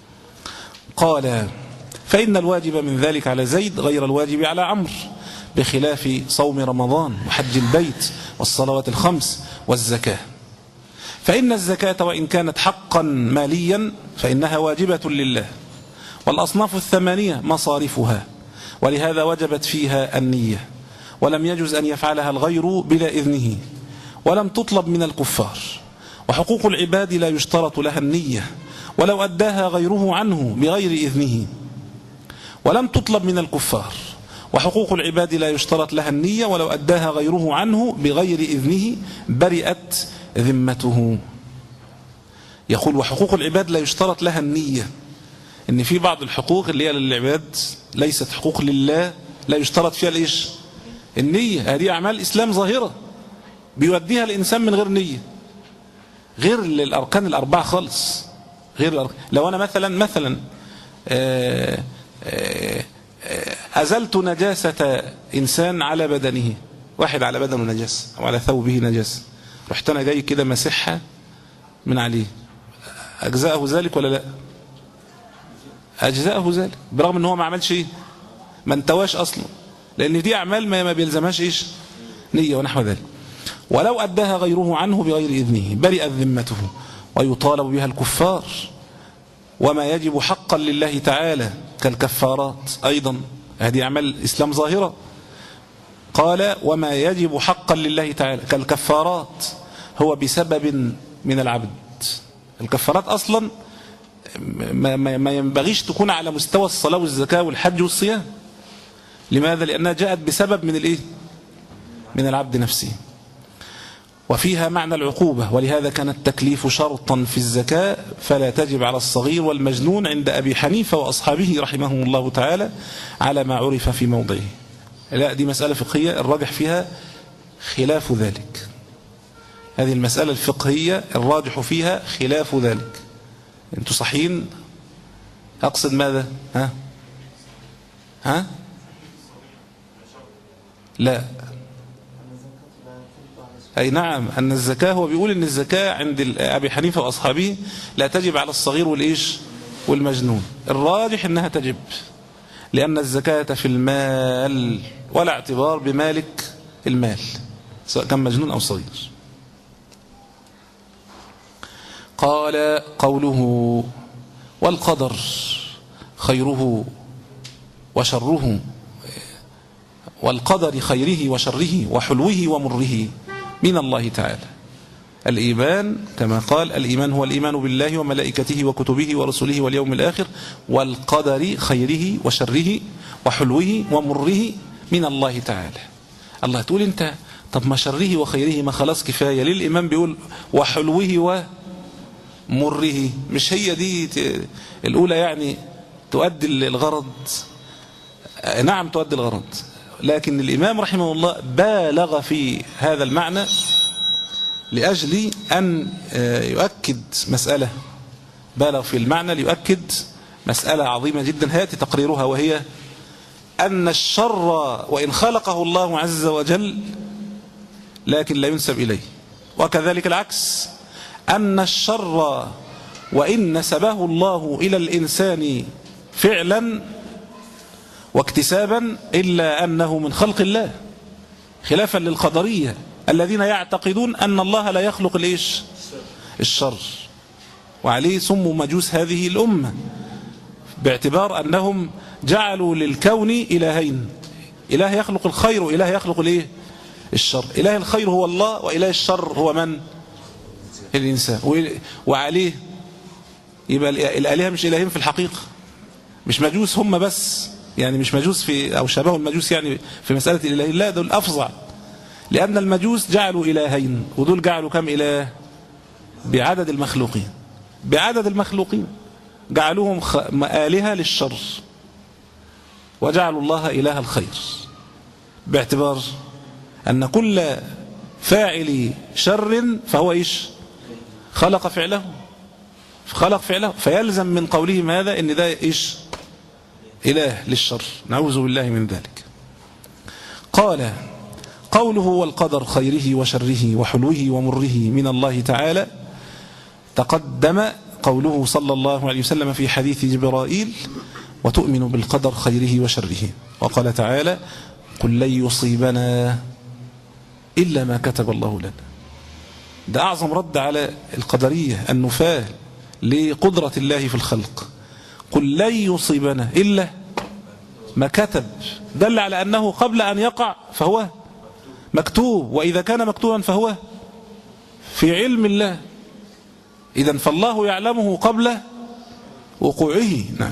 قال فإن الواجب من ذلك على زيد غير الواجب على عمرو، بخلاف صوم رمضان وحج البيت والصلوات الخمس والزكاة. فإن الزكاة وإن كانت حقا ماليا فإنها واجبة لله، والأصناف الثمانية مصارفها، ولهذا وجبت فيها النية، ولم يجوز أن يفعلها الغير بلا إذنه، ولم تطلب من الكفار. وحقوق العباد لا يشترط لها النية ولو أداها غيره عنه بغير إذنه، ولم تطلب من الكفار. وحقوق العباد لا يشترط لها النية ولو أداها غيره عنه بغير إذنه برئت ذمته. يقول وحقوق العباد لا يشترط لها النية، إن في بعض الحقوق اللي هي للعباد ليست حقوق لله لا يشترط فيها الإيش؟ النية. هذه أعمال الإسلام ظاهرة بيوديها الإنسان من غير نية، غير الأركان الأربعة خالص. غير الأركان. لو أنا مثلا مثلا آآ آآ أزلت نجاسة إنسان على بدنه، واحد على بدنه نجاسة أو على ثوبه نجاسة، رحت أنا جاي كده مسحها من عليه، أجزاءه ذلك ولا لا؟ أجزاءه ذلك، برغم أنه ما عملش إيه؟ ما انتواش أصلا، لأن دي أعمال ما بيلزمهاش إيش؟ نية ونحو ذلك. ولو أداها غيره عنه بغير إذنه برئت ذمته، ويطالب بها الكفار. وما يجب حقا لله تعالى كالكفارات أيضا، هذه أعمال الإسلام ظاهرة. قال وما يجب حقا لله تعالى كالكفارات هو بسبب من العبد. الكفارات أصلا ما, ما, ما ينبغيش تكون على مستوى الصلاة والزكاة والحج والصيام. لماذا؟ لأنها جاءت بسبب من الإيه؟ من العبد نفسه، وفيها معنى العقوبة. ولهذا كان التكليف شرطا في الزكاة، فلا تجب على الصغير والمجنون عند أبي حنيفة وأصحابه رحمهم الله تعالى على ما عرف في موضعه. لا، دي مسألة فقهية الراجح فيها خلاف ذلك. هذه المسألة الفقهية الراجح فيها خلاف ذلك. انتوا صحيين؟ أقصد ماذا؟ ها؟ ها؟ لا، أي نعم، أن الزكاة هو بيقول أن الزكاة عند أبي حنيفة وأصحابه لا تجب على الصغير والإيش والمجنون. الراجح أنها تجب، لأن الزكاة في المال ولا اعتبار بمالك المال سواء كان مجنون أو صغير. قال قوله والقدر خيره وشره، والقدر خيره وشره وحلوه ومره من الله تعالى. الإيمان كما قال الإيمان هو الإيمان بالله وملائكته وكتبه ورسله واليوم الآخر، والقدر خيره وشره وحلوه ومره من الله تعالى. الله تقول انت طب ما شره وخيره ما خلاص كفاية، ليه الإمام بيقول وحلوه ومره؟ مش هي دي الأولى يعني تؤدي الغرض؟ نعم تؤدي الغرض، لكن الإمام رحمه الله بالغ في هذا المعنى لأجل أن يؤكد مسألة، بالغ في المعنى ليؤكد مسألة عظيمة جدا هيأتي تقريرها، وهي أن الشر وإن خلقه الله عز وجل لكن لا ينسب إليه، وكذلك العكس، أن الشر وإن نسبه الله إلى الإنسان فعلا واكتسابا إلا أنه من خلق الله، خلافا للقدرية الذين يعتقدون أن الله لا يخلق الإيش؟ الشر. وعليه سموا مجوس هذه الأمة، باعتبار أنهم جعلوا للكون إلهين، إله يخلق الخير وإله يخلق الإيه؟ الشر. إله الخير هو الله، وإله الشر هو من؟ الإنسان. وعليه يبقى الآلهة مش إلهين في الحقيقة، مش مجوس هم بس، يعني مش مجوس في أو شبه المجوس يعني في مسألة الإلهين، لا دول أفظع، لأن المجوس جعلوا إلهين ودول جعلوا كم إله؟ بعدد المخلوقين، بعدد المخلوقين جعلوهم آلهة للشر وجعلوا الله إله الخير، باعتبار أن كل فاعل شر فهو إيش؟ خلق فعله، خلق فعله، فيلزم من قولهم هذا ان ده ايش؟ اله للشر، نعوذ بالله من ذلك. قال قوله والقدر خيره وشره وحلوه ومره من الله تعالى، تقدم قوله صلى الله عليه وسلم في حديث جبرائيل وتؤمن بالقدر خيره وشره، وقال تعالى قل لن يصيبنا إلا ما كتب الله لنا. ده أعظم رد على القدرية النفاة لقدرة الله في الخلق. قل لن يصيبنا إلا ما كتب، دل على أنه قبل أن يقع فهو مكتوب، وإذا كان مكتوبا فهو في علم الله، إذن فالله يعلمه قبل وقوعه. نعم.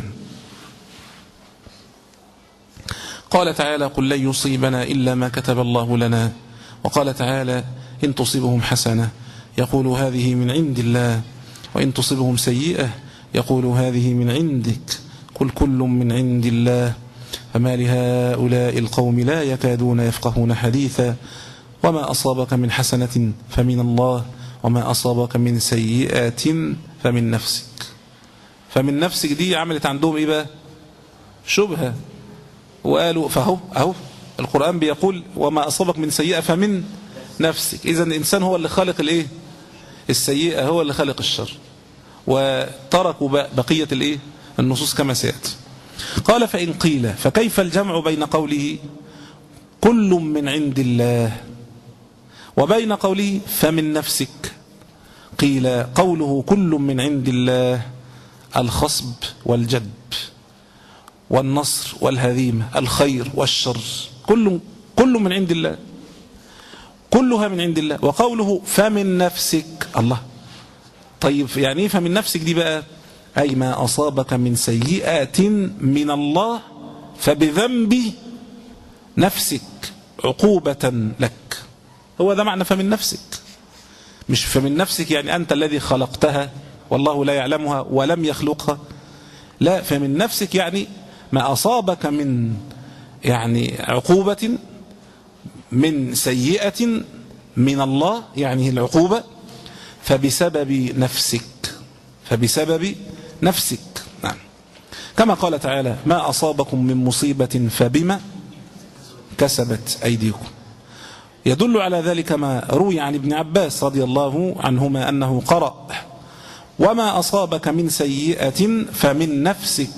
قال تعالى قل لن يصيبنا إلا ما كتب الله لنا، وقال تعالى إن تصيبهم حسنة يقولوا هذه من عند الله وإن تصبهم سيئة يقولوا هذه من عندك قل كل من عند الله فما لهؤلاء القوم لا يكادون يفقهون حديثا وما أصابك من حسنة فمن الله وما أصابك من سيئة فمن نفسك. فمن نفسك دي عملت عندهم إيه بقى؟ شبهة، وقالوا فهو أهو القرآن بيقول وما أصابك من سيئة فمن نفسك، إذن الإنسان هو اللي خالق الإيه؟ السيئة، هو اللي خلق الشر، وتركوا بقية الإيه؟ النصوص كما سيأتي. قال فإن قيل فكيف الجمع بين قوله كل من عند الله وبين قوله فمن نفسك؟ قيل قوله كل من عند الله الخصب والجدب والنصر والهزيمة، الخير والشر، كل كل من عند الله، كلها من عند الله. وقوله فمن نفسك، الله، طيب يعني ايه فمن نفسك دي بقى؟ أي ما أصابك من سيئات من الله فبذنب نفسك عقوبة لك، هو ده معنى فمن نفسك. مش فمن نفسك يعني أنت الذي خلقتها والله لا يعلمها ولم يخلقها، لا، فمن نفسك يعني ما أصابك من يعني عقوبة من سيئة من الله، يعني العقوبة فبسبب نفسك، فبسبب نفسك. نعم. كما قال تعالى ما أصابكم من مصيبة فبما كسبت أيديكم. يدل على ذلك ما روي عن ابن عباس رضي الله عنهما أنه قرأ وما أصابك من سيئة فمن نفسك،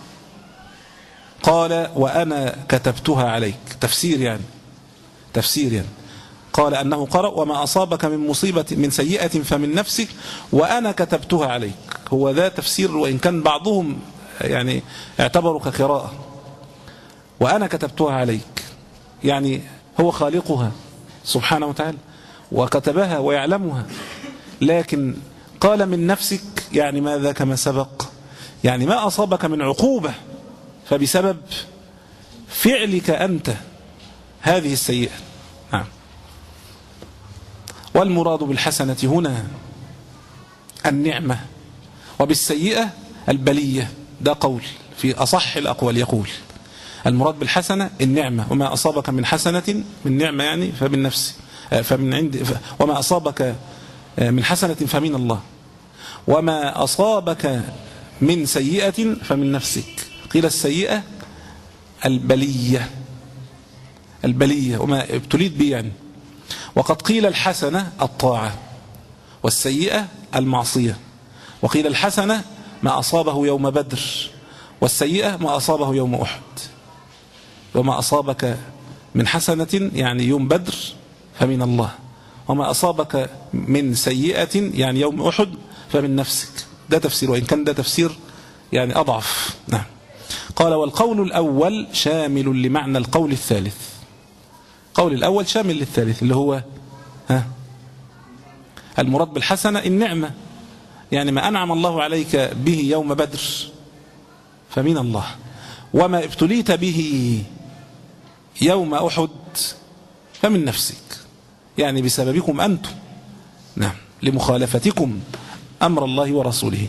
قال وأنا كتبتها عليك، تفسير يعني تفسير يعني قال أنه قرأ وما أصابك من مصيبة من سيئة فمن نفسك وأنا كتبتها عليك، هو ذا تفسير، وإن كان بعضهم يعني اعتبروا كقراءة. وأنا كتبتها عليك يعني هو خالقها سبحانه وتعالى وكتبها ويعلمها، لكن قال من نفسك يعني ماذا؟ كما سبق، يعني ما أصابك من عقوبة فبسبب فعلك أنت هذه السيئة. نعم. والمراد بالحسنة هنا النعمة، وبالسيئة البلية، ده قول في أصح الأقوال، يقول المراد بالحسنة النعمة، وما أصابك من حسنة من نعمة يعني فمن نفسك، فمن عند، وما أصابك من حسنة فمن الله، وما أصابك من سيئة فمن نفسك. قيل السيئة البلية، البلية وما ابتليت به يعني. وقد قيل الحسنة الطاعة والسيئة المعصية، وقيل الحسنة ما أصابه يوم بدر والسيئة ما أصابه يوم أحد. وما أصابك من حسنة يعني يوم بدر فمن الله، وما أصابك من سيئة يعني يوم أحد فمن نفسك. ده تفسير، وإن كان ده تفسير يعني أضعف. نعم. قال والقول الأول شامل لمعنى القول الثالث، قول الأول شامل للثالث اللي هو ها المراد بالحسنة النعمة، يعني ما أنعم الله عليك به يوم بدر فمن الله، وما ابتليت به يوم أحد فمن نفسك، يعني بسببكم أنتم، نعم، لمخالفتكم أمر الله ورسوله.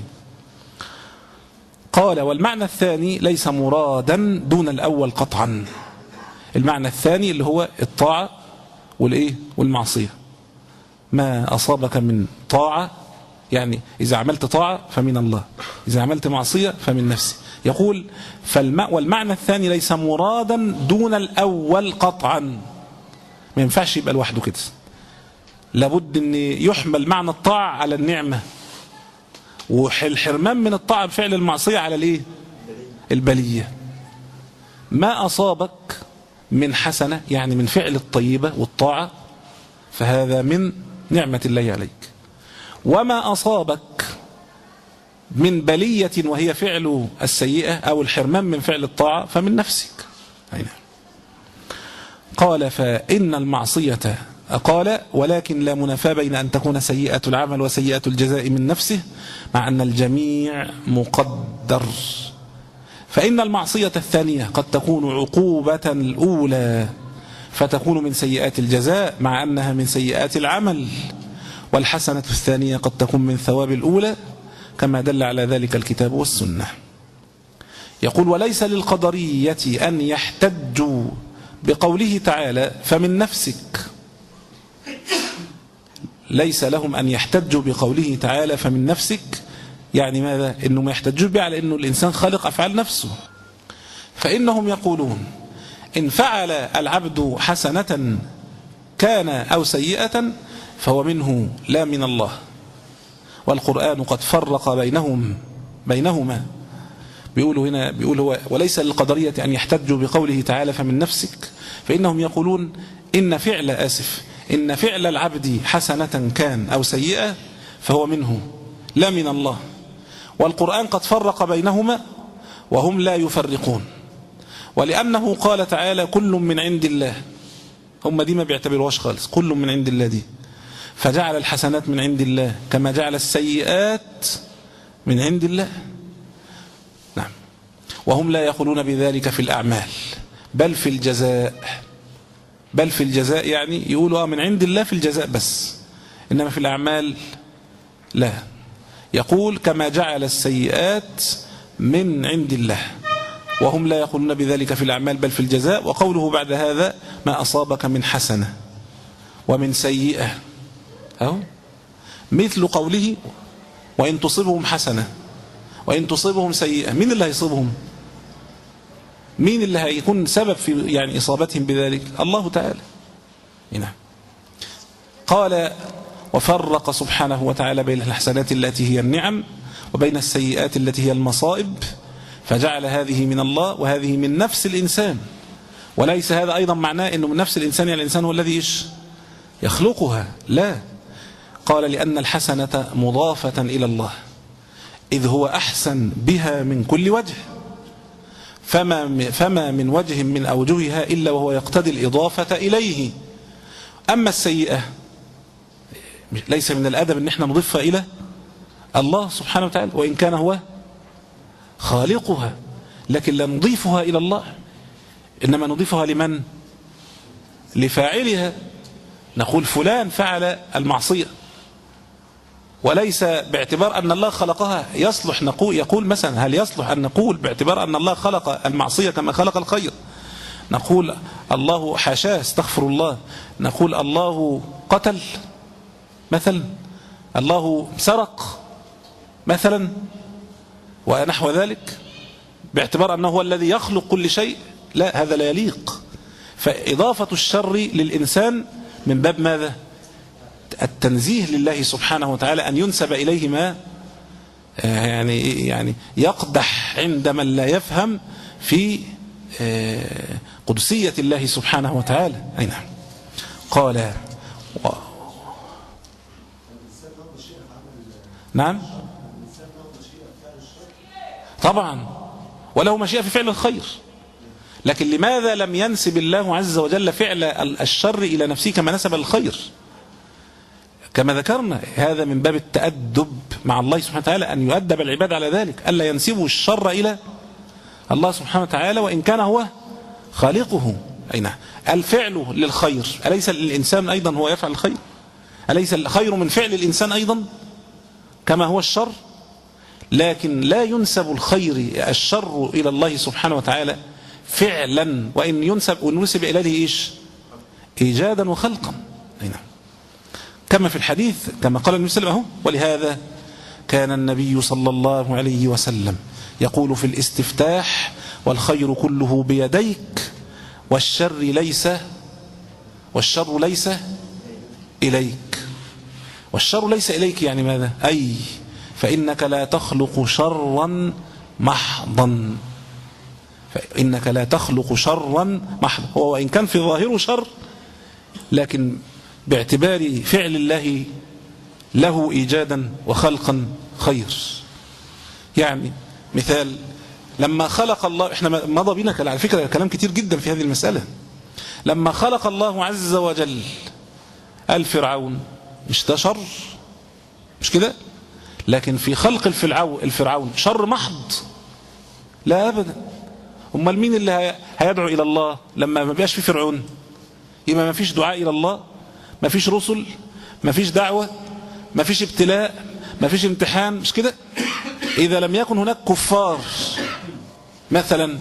قال والمعنى الثاني ليس مرادا دون الأول قطعا. المعنى الثاني اللي هو الطاعة والإيه والمعصية. ما أصابك من طاعة، يعني إذا عملت طاعة فمن الله، إذا عملت معصية فمن نفسي. يقول والمعنى الثاني ليس مرادا دون الأول قطعا. ما ينفعش يبقى لوحده كده، لابد أن يحمل معنى الطاعة على النعمة، والحرمان من الطاعة بفعل المعصية على الإيه؟ البلية. ما أصابك من حسنة، يعني من فعل الطيبة والطاعة، فهذا من نعمة الله عليك. وما أصابك من بلية وهي فعل السيئة أو الحرمان من فعل الطاعة فمن نفسك. أين؟ قال فإن المعصية، قال ولكن لا منافاة بين أن تكون سيئة العمل وسيئة الجزاء من نفسه، مع أن الجميع مقدر. فإن المعصية الثانية قد تكون عقوبة الأولى فتكون من سيئات الجزاء مع أنها من سيئات العمل، والحسنة الثانية قد تكون من ثواب الأولى كما دل على ذلك الكتاب والسنة. يقول وليس للقدرية أن يحتجوا بقوله تعالى فمن نفسك، ليس لهم أن يحتجوا بقوله تعالى فمن نفسك، يعني ماذا؟ إنه ما يحتجوا به على إنه الإنسان خالق أفعال نفسه. فإنهم يقولون إن فعل العبد حسنة كان أو سيئة فهو منه لا من الله، والقرآن قد فرق بينهم بينهما. بيقولوا هنا، بيقول هو وليس للقدرية أن يحتجوا بقوله تعالى فمن نفسك، فإنهم يقولون إن فعل آسف إن فعل العبد حسنة كان أو سيئة فهو منه لا من الله، والقرآن قد فرق بينهما وهم لا يفرقون. ولأنه قال تعالى كل من عند الله، هم دي ما بيعتبروهاش خالص، كل من عند الله دي، فجعل الحسنات من عند الله كما جعل السيئات من عند الله. نعم. وهم لا يقولون بذلك في الأعمال بل في الجزاء، بل في الجزاء يعني يقولوا من عند الله في الجزاء بس، إنما في الأعمال لا. يقول كما جعل السيئات من عند الله، وهم لا يقولون بذلك في الأعمال بل في الجزاء. وقوله بعد هذا ما أصابك من حسنة ومن سيئة، أو مثل قوله وإن تصيبهم حسنة وإن تصيبهم سيئة، مين اللي هيصيبهم؟ مين اللي هيكون سبب في يعني إصابتهم بذلك؟ الله تعالى. هنا قال وفرق سبحانه وتعالى بين الحسنات التي هي النعم وبين السيئات التي هي المصائب، فجعل هذه من الله وهذه من نفس الإنسان. وليس هذا أيضا معناه أنه من نفس الإنسان يعني الإنسان هو الذي يخلقها، لا. قال لأن الحسنة مضافة إلى الله إذ هو أحسن بها من كل وجه، فما فما من وجه من أوجهها إلا وهو يقتضي الإضافة إليه. أما السيئة ليس من الأدب أن احنا نضيفها إلى الله سبحانه وتعالى وإن كان هو خالقها، لكن لا نضيفها إلى الله، إنما نضيفها لمن؟ لفاعلها. نقول فلان فعل المعصية، وليس باعتبار أن الله خلقها. يصلح نقول يقول مثلا هل يصلح أن نقول باعتبار أن الله خلق المعصية كما خلق الخير نقول الله حاشاه استغفر الله، نقول الله قتل مثلا، الله سرق مثلا ونحو ذلك، باعتبار أنه هو الذي يخلق كل شيء؟ لا، هذا لا يليق. فإضافة الشر للإنسان من باب ماذا؟ التنزيه لله سبحانه وتعالى، أن ينسب إليه ما يعني يعني يقدح عند من لا يفهم في قدسية الله سبحانه وتعالى. أي نعم. قال و... نعم طبعا وله مشيئة في فعل الخير، لكن لماذا لم ينسب الله عز وجل فعل الشر إلى نفسه كما نسب الخير؟ كما ذكرنا هذا من باب التأدب مع الله سبحانه وتعالى أن يؤدب العباد على ذلك، ألا ينسبوا الشر إلى الله سبحانه وتعالى وإن كان هو خالقه. أي نعم. الفعل للخير، أليس الإنسان أيضا هو يفعل الخير؟ أليس الخير من فعل الإنسان أيضا كما هو الشر؟ لكن لا ينسب الخير الشر إلى الله سبحانه وتعالى فعلا، وإن ينسب ونسب إليه إيش؟ إيجادا وخلقا. أي نعم. كما في الحديث كما قال النبي صلى الله عليه وسلم، ولهذا كان النبي صلى الله عليه وسلم يقول في الاستفتاح: والخير كله بيديك والشر ليس والشر ليس إليك. والشر ليس إليك يعني ماذا؟ أي فإنك لا تخلق شرا محضا، فإنك لا تخلق شرا محضا. هو وإن كان في ظاهره شر، لكن باعتبار فعل الله له إيجادا وخلقا خير. يعني مثال، لما خلق الله، احنا مضى بنا على فكرة كلام كتير جدا في هذه المسألة. لما خلق الله عز وجل الفرعون، مش ده شر؟ مش كده؟ لكن في خلق الفرعون الفرعون شر محض؟ لا أبدا. امال مين اللي هيدعو إلى الله لما ما بيبقاش في فرعون؟ يبقى ما فيش دعاء إلى الله، ما فيش رسل، ما فيش دعوة، ما فيش ابتلاء، ما فيش امتحان، مش كده؟ إذا لم يكن هناك كفار مثلا،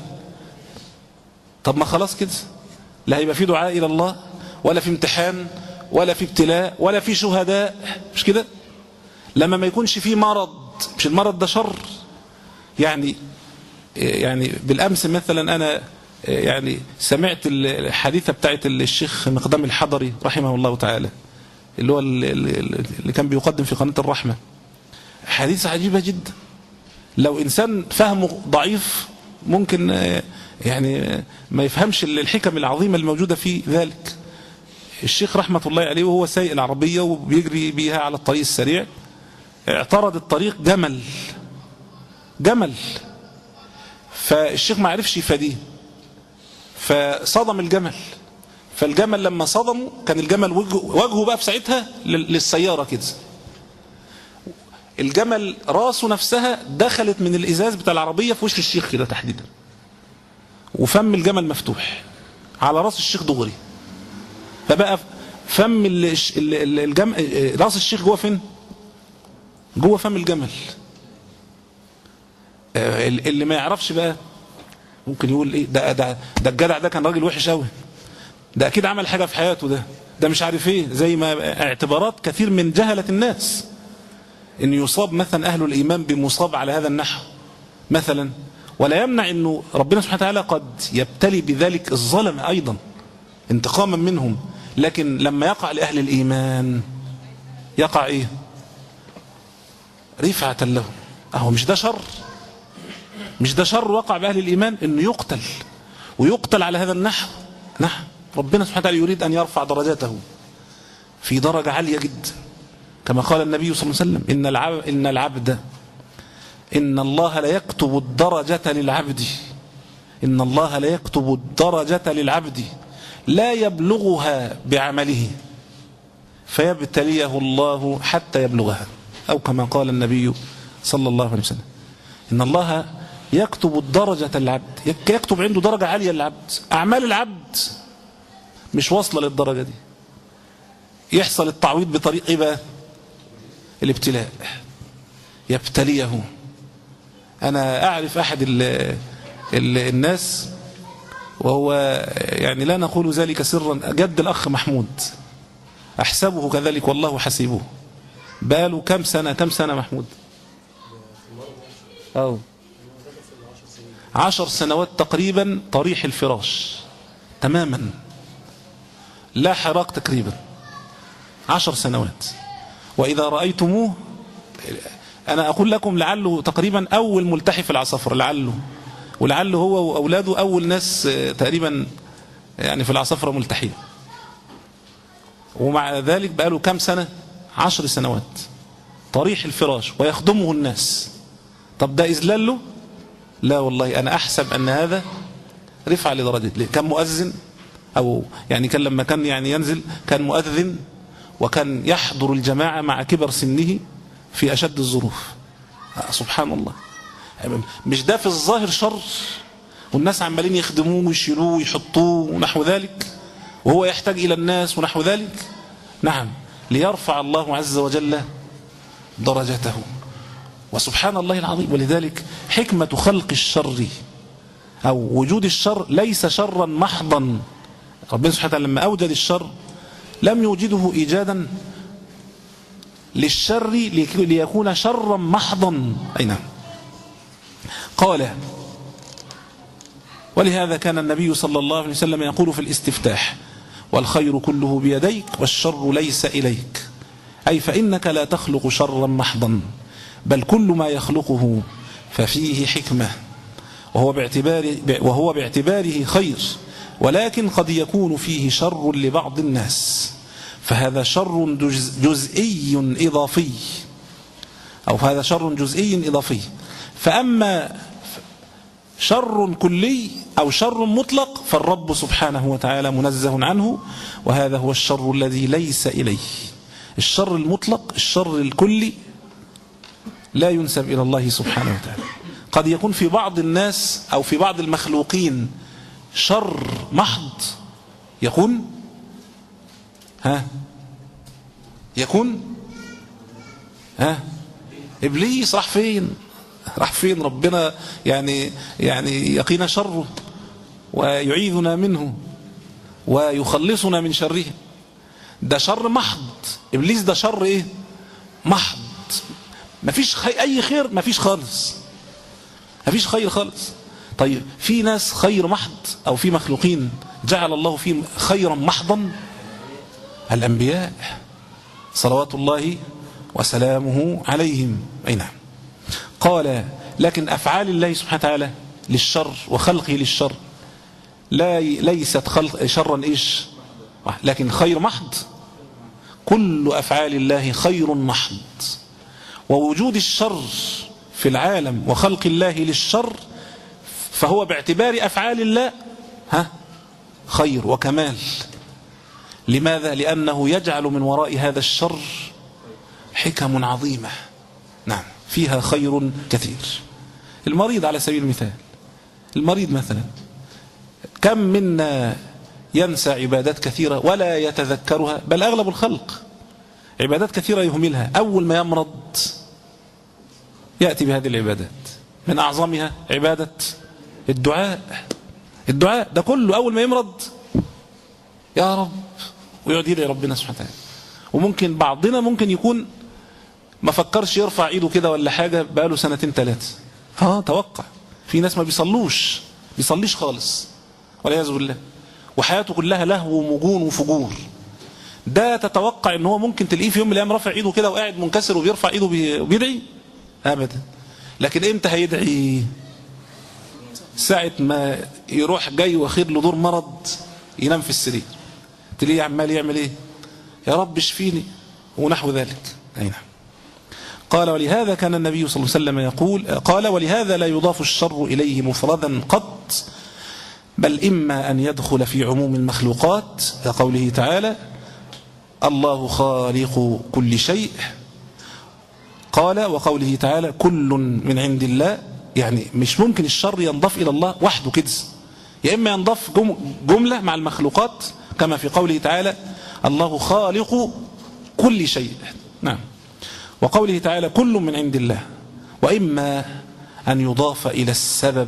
طب ما خلاص كده، لا هيبقى في دعاء إلى الله ولا في امتحان ولا في ابتلاء ولا في شهداء، مش كده؟ لما ما يكونش في مرض، مش المرض ده شر؟ يعني يعني بالأمس مثلا أنا يعني سمعت الحديثة بتاعت الشيخ مقدام الحضري رحمه الله تعالى، اللي هو اللي كان بيقدم في قناة الرحمة، حديثة عجيبة جدا. لو إنسان فهمه ضعيف ممكن يعني ما يفهمش الحكم العظيمة الموجودة في ذلك. الشيخ رحمة الله عليه وهو سايق العربية وبيجري بيها على الطريق السريع، اعترض الطريق جمل جمل فالشيخ ما عرفش يفاديه، فصدم الجمل. فالجمل لما صدمه كان الجمل وجهه, وجهه بقى في ساعتها للسيارة كده، الجمل راسه نفسها دخلت من الإزاز بتاع العربية في وش الشيخ كده تحديدا، وفم الجمل مفتوح على راس الشيخ دغري. فبقى فم الجمل راس الشيخ جوه فين؟ جوه فم الجمل. اللي ما يعرفش بقى ممكن يقول ايه ده ده ده الجدع ده كان راجل وحش قوي، ده اكيد عمل حاجه في حياته، ده ده مش عارف ايه، زي ما اعتبارات كثير من جهله الناس ان يصاب مثلا اهل الايمان بمصاب على هذا النحو مثلا. ولا يمنع انه ربنا سبحانه وتعالى قد يبتلي بذلك الظلم ايضا انتقاما منهم، لكن لما يقع لاهل الايمان يقع ايه؟ رفعه لهم. اهو مش ده شر؟ مش ده شر وقع بأهل الإيمان إنه يقتل ويقتل على هذا النحو؟ نعم، ربنا سبحانه وتعالى يريد أن يرفع درجاته في درجة عالية جدا، كما قال النبي صلى الله عليه وسلم: إن العبد إن العبد إن الله لا يكتب الدرجة للعبد إن الله لا يكتب الدرجة للعبد لا يبلغها بعمله فيبتليه الله حتى يبلغها، أو كما قال النبي صلى الله عليه وسلم: إن الله يكتب الدرجة للعبد، يكتب عنده درجة عالية للعبد، أعمال العبد مش واصلة للدرجة دي، يحصل التعويض بطريق إيه بقى؟ الابتلاء، يبتليه. أنا أعرف أحد ال ال الناس، وهو يعني لا نقول ذلك سرا، جد الأخ محمود، أحسبه كذلك والله حسيبه. باله كم سنة كم سنة محمود؟ أو عشر سنوات تقريبا، طريح الفراش تماما، لا حراك تقريبا، عشر سنوات. وإذا رأيتموه، أنا أقول لكم لعله تقريبا أول ملتحي في العصفرة، لعله ولعله هو وأولاده أول ناس تقريبا يعني في العصفرة ملتحين. ومع ذلك بقاله كم سنة؟ عشر سنوات طريح الفراش ويخدمه الناس. طب ده إذلال له؟ لا والله، أنا أحسب أن هذا رفع لدرجة. كان مؤذن، أو يعني كان لما كان يعني ينزل كان مؤذن، وكان يحضر الجماعة مع كبر سنه في أشد الظروف. سبحان الله. مش ده في الظاهر شر والناس عمالين يخدموه ويشيلوه ويحطوه ونحو ذلك، وهو يحتاج إلى الناس ونحو ذلك؟ نعم، ليرفع الله عز وجل درجته. وسبحان الله العظيم. ولذلك حكمة خلق الشر أو وجود الشر ليس شرا محضا. ربنا سبحانه وتعالى لما أوجد الشر لم يوجده إيجادا للشر ليكون شرا محضا. أي نعم. قال: ولهذا كان النبي صلى الله عليه وسلم يقول في الاستفتاح: والخير كله بيديك والشر ليس إليك. أي فإنك لا تخلق شرا محضا، بل كل ما يخلقه ففيه حكمة، وهو باعتباره, وهو باعتباره خير، ولكن قد يكون فيه شر لبعض الناس، فهذا شر جزئي إضافي، أو هذا شر جزئي إضافي. فأما شر كلي أو شر مطلق فالرب سبحانه وتعالى منزه عنه، وهذا هو الشر الذي ليس إليه. الشر المطلق، الشر الكلي، لا ينسب إلى الله سبحانه وتعالى. قد يكون في بعض الناس أو في بعض المخلوقين شر محض، يكون ها يكون ها إبليس راح فين؟ راح فين؟ ربنا يعني يعني يقينا شره ويعيذنا منه ويخلصنا من شره. ده شر محض. إبليس ده شر إيه؟ محض. مفيش خي... أي خير مفيش خالص، مفيش خير خالص. طيب في ناس خير محض، أو في مخلوقين جعل الله فيهم خيرا محضا؟ الأنبياء صلوات الله وسلامه عليهم. أي نعم. قال: لكن أفعال الله سبحانه وتعالى للشر وخلقه للشر لا ليست خلق شرا إيش، لكن خير محض. كل أفعال الله خير محض، ووجود الشر في العالم وخلق الله للشر فهو باعتبار أفعال الله ها خير وكمال. لماذا؟ لأنه يجعل من وراء هذا الشر حكم عظيمة، نعم، فيها خير كثير. المريض على سبيل المثال، المريض مثلا كم منا ينسى عبادات كثيرة ولا يتذكرها، بل أغلب الخلق عبادات كثيرة يهملها. أول ما يمرض يأتي بهذه العبادات، من أعظمها عبادة الدعاء. الدعاء ده كله أول ما يمرض يا رب، ويقعد يدعي ربنا سبحانه وتعالى. وممكن بعضنا ممكن يكون ما فكرش يرفع ايده كده ولا حاجة بقاله سنتين ثلاثة. اه توقع في ناس ما بيصلوش، بيصليش خالص والعياذ بالله، وحياته كلها لهو ومجون وفجور. ده تتوقع ان هو ممكن تلاقيه في يوم من الايام رافع ايده كده وقاعد منكسر وبيرفع ايده وبيدعي؟ ابدا. لكن امتى هيدعي؟ ساعة ما يروح جاي واخد له دور مرض ينام في السرير، تلاقيه عمال يعمل ايه؟ يا رب اشفيني ونحو ذلك. اي نعم. قال: ولهذا كان النبي صلى الله عليه وسلم يقول، قال: ولهذا لا يضاف الشر إليه مفردا قط، بل إما أن يدخل في عموم المخلوقات كقوله تعالى: الله خالق كل شيء. قال: وقوله تعالى: كل من عند الله. يعني مش ممكن الشر ينضاف إلى الله وحده كده، يا إما ينضاف جملة مع المخلوقات كما في قوله تعالى: الله خالق كل شيء. نعم. وقوله تعالى: كل من عند الله. وإما أن يضاف إلى السبب،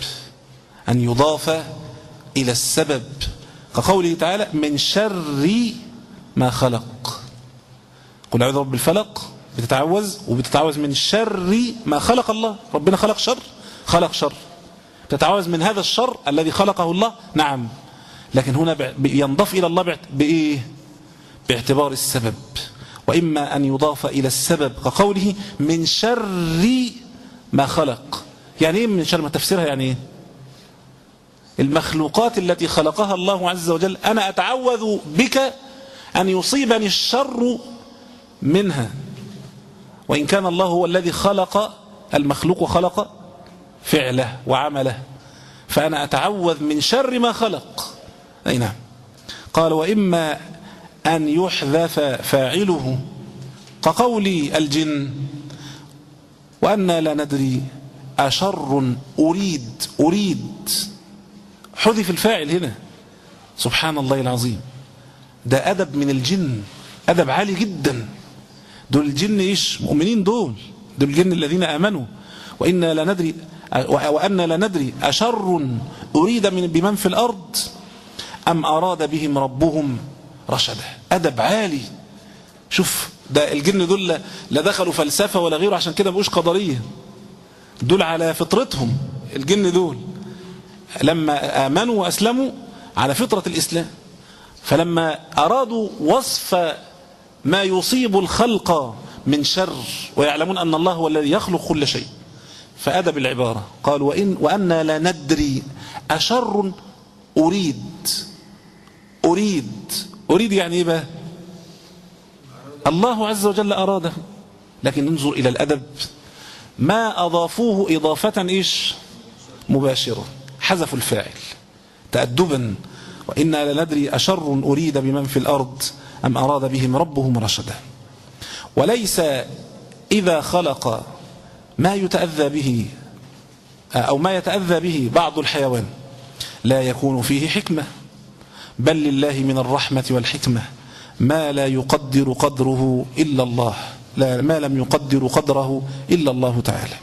أن يضاف إلى السبب كقوله تعالى: من شر ما خلق. قل أعوذ برب الفلق، بتتعوذ وبتتعوذ من شر ما خلق الله. ربنا خلق شر، خلق شر، تتعوذ من هذا الشر الذي خلقه الله. نعم. لكن هنا ينضاف إلى الله بإيه؟ باعتبار السبب. وإما أن يضاف إلى السبب كقوله: من شر ما خلق. يعني إيه من شر؟ ما تفسيرها يعني إيه؟ المخلوقات التي خلقها الله عز وجل أنا أتعوذ بك أن يصيبني الشر منها، وإن كان الله هو الذي خلق المخلوق وخلق فعله وعمله، فأنا أتعوذ من شر ما خلق. أي نعم. قال: وإما أن يحذف فاعله كقول الجن وأنا لا ندري أشر أريد أريد حذف الفاعل هنا. سبحان الله العظيم، ده أدب من الجن، أدب عالي جدا. دول الجن إيش؟ مؤمنين، دول دول الجن الذين آمنوا. وإنا لا ندري وأنا لا ندري أشر أريد من بمن في الأرض أم أراد بهم ربهم رشدا. أدب عالي. شوف، ده الجن دول لا دخلوا فلسفة ولا غيره، عشان كده مبقوش قدرية، دول على فطرتهم. الجن دول لما آمنوا وأسلموا على فطرة الإسلام، فلما أرادوا وصف ما يصيب الخلق من شر ويعلمون أن الله هو الذي يخلق كل شيء، فأدب العبارة قال وإن وأنا لا ندري أشر أريد أريد أريد يعني إيه بقى؟ الله عز وجل أراده. لكن انظر إلى الأدب، ما أضافوه إضافة إيش؟ مباشرة، حذفوا الفاعل تأدبا. وإنا لا ندري أشر أريد بمن في الأرض أم أراد بهم ربهم رشدا. وليس إذا خلق ما يتأذى به أو ما يتأذى به بعض الحيوان لا يكون فيه حكمة، بل لله من الرحمة والحكمة ما لا يقدر قدره إلا الله، لا ما لم يقدر قدره إلا الله تعالى.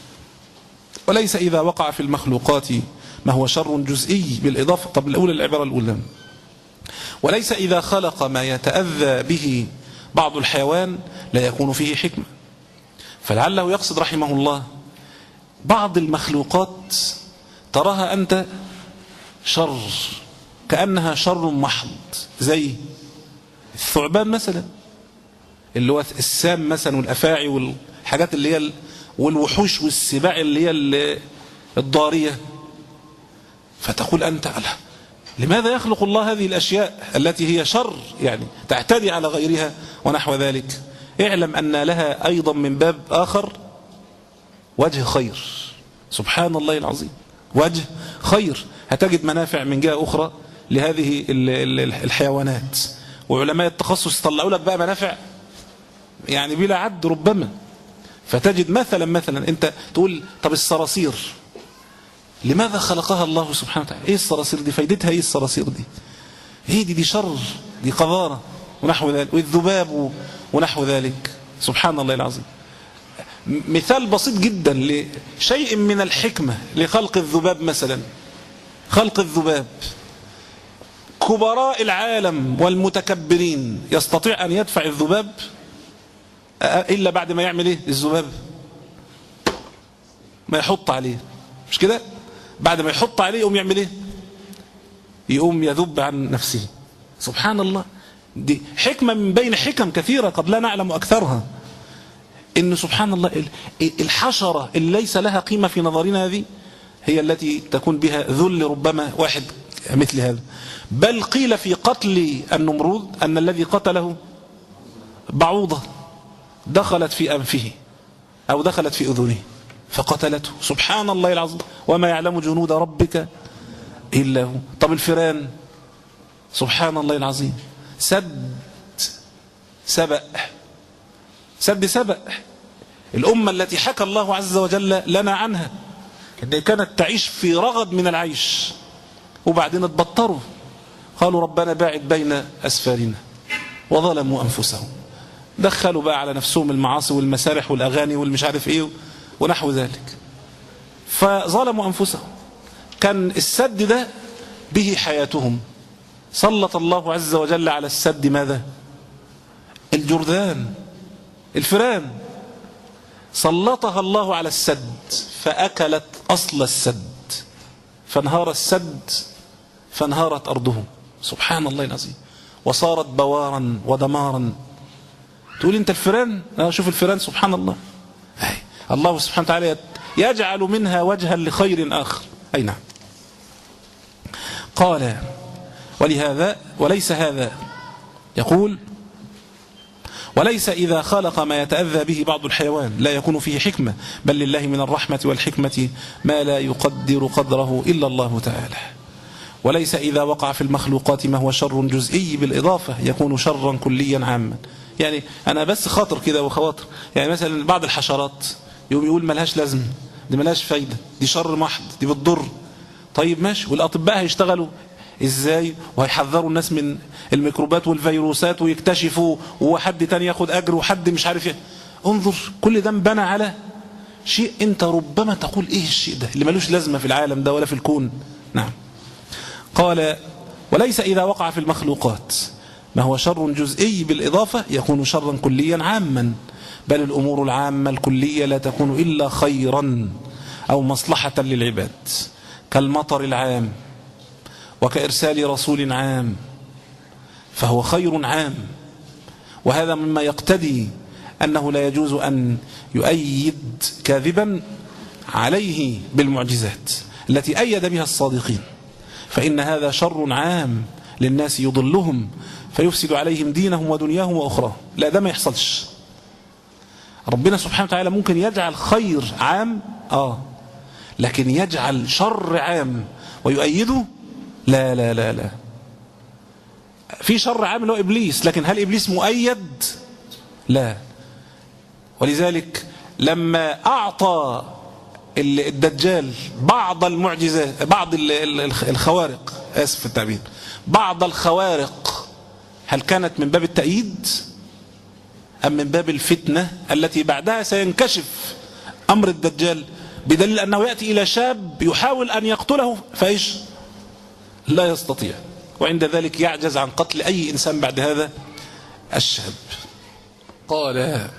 وليس إذا وقع في المخلوقات ما هو شر جزئي بالإضافة. طب الأولى العبارة الأولى، وليس إذا خلق ما يتأذى به بعض الحيوان لا يكون فيه حكمة. فلعله يقصد رحمه الله بعض المخلوقات تراها أنت شر، كأنها شر محض، زي الثعبان مثلا، اللي هو السام مثلا، والأفاعي والحاجات اللي هي والوحوش والسباع اللي هي الضارية. فتقول أنت ألا لماذا يخلق الله هذه الأشياء التي هي شر، يعني تعتدي على غيرها ونحو ذلك؟ اعلم أن لها أيضا من باب آخر وجه خير. سبحان الله العظيم، وجه خير. هتجد منافع من جهة أخرى لهذه الحيوانات، وعلماء التخصص يطلعوا لك بقى منافع يعني بلا عد ربما. فتجد مثلا مثلا انت تقول طب الصراصير لماذا خلقها الله سبحانه وتعالى؟ ايه الصراصير دي؟ فايدتها ايه الصراصير دي؟ ايه دي؟ دي شر، دي قذارة ونحو ذلك، والذباب ونحو ذلك. سبحان الله العظيم. مثال بسيط جدا لشيء من الحكمة لخلق الذباب مثلا، خلق الذباب. كبراء العالم والمتكبرين يستطيع أن يدفع الذباب إلا بعد ما يعمل إيه الذباب؟ ما يحط عليه، مش كده؟ بعد ما يحط عليه يقوم يعمل إيه؟ يقوم يذب عن نفسه. سبحان الله. دي حكمة من بين حكم كثيرة قد لا نعلم أكثرها، إن سبحان الله الحشرة اللي ليس لها قيمة في نظرنا هذه هي التي تكون بها ذل ربما واحد مثل هذا. بل قيل في قتل النمرود أن الذي قتله بعوضة دخلت في أنفه أو دخلت في أذنه فقتلته. سبحان الله العظيم. وما يعلم جنود ربك إلا هو. طب الفيران، سبحان الله العظيم، سد سبأ، سد سبأ، الأمة التي حكى الله عز وجل لنا عنها إنها كانت تعيش في رغد من العيش، وبعدين اتبطروا قالوا ربنا باعد بين أسفارنا وظلموا أنفسهم، دخلوا بقى على نفسهم المعاصي والمسارح والأغاني والمش عارف إيه ونحو ذلك، فظلموا أنفسهم. كان السد ده به حياتهم. سلط الله عز وجل على السد ماذا؟ الجرذان، الفيران، سلطها الله على السد فأكلت أصل السد فانهار السد فانهارت أرضهم. سبحان الله العظيم. وصارت بوارا ودمارا. تقول انت الفيران؟ شوف الفيران سبحان الله. الله سبحانه وتعالى يجعل منها وجها لخير آخر. أي نعم. قال ولهذا وليس هذا، يقول وليس إذا خلق ما يتأذى به بعض الحيوان لا يكون فيه حكمة، بل لله من الرحمة والحكمة ما لا يقدر قدره إلا الله تعالى. وليس إذا وقع في المخلوقات ما هو شر جزئي بالإضافة يكون شرا كليا عاما. يعني أنا بس خاطر كده وخواطر، يعني مثلا بعض الحشرات يقوم يقول ملهاش لازمة، دي ملهاش فايدة، دي شر محض، دي بتضر. طيب ماشي، والأطباء هيشتغلوا ازاي وهيحذروا الناس من الميكروبات والفيروسات ويكتشفوا، وحد تاني ياخد أجر وحد مش عارف ايه. انظر، كل ده انبنى على شيء انت ربما تقول ايه الشيء ده اللي ملوش لازمة في العالم ده ولا في الكون. نعم. قال وليس إذا وقع في المخلوقات ما هو شر جزئي بالإضافة يكون شرا كليا عاما، بل الأمور العامة الكلية لا تكون إلا خيرا أو مصلحة للعباد، كالمطر العام وكإرسال رسول عام، فهو خير عام. وهذا مما يقتضي أنه لا يجوز أن يؤيد كاذبا عليه بالمعجزات التي أيد بها الصادقين، فإن هذا شر عام للناس يضلهم فيفسد عليهم دينهم ودنياهم وأخراهم. لا، ده ما يحصلش. ربنا سبحانه وتعالى ممكن يجعل خير عام آه لكن يجعل شر عام ويؤيده لا لا لا لا. في شر عام اللي هو إبليس، لكن هل إبليس مؤيد؟ لا. ولذلك لما أعطى الدجال بعض المعجزات، بعض الخوارق، آسف في التعبير، بعض الخوارق، هل كانت من باب التأييد أم من باب الفتنة التي بعدها سينكشف أمر الدجال، بدليل أنه يأتي إلى شاب يحاول أن يقتله فإيش؟ لا يستطيع، وعند ذلك يعجز عن قتل أي إنسان بعد هذا الشاب. قال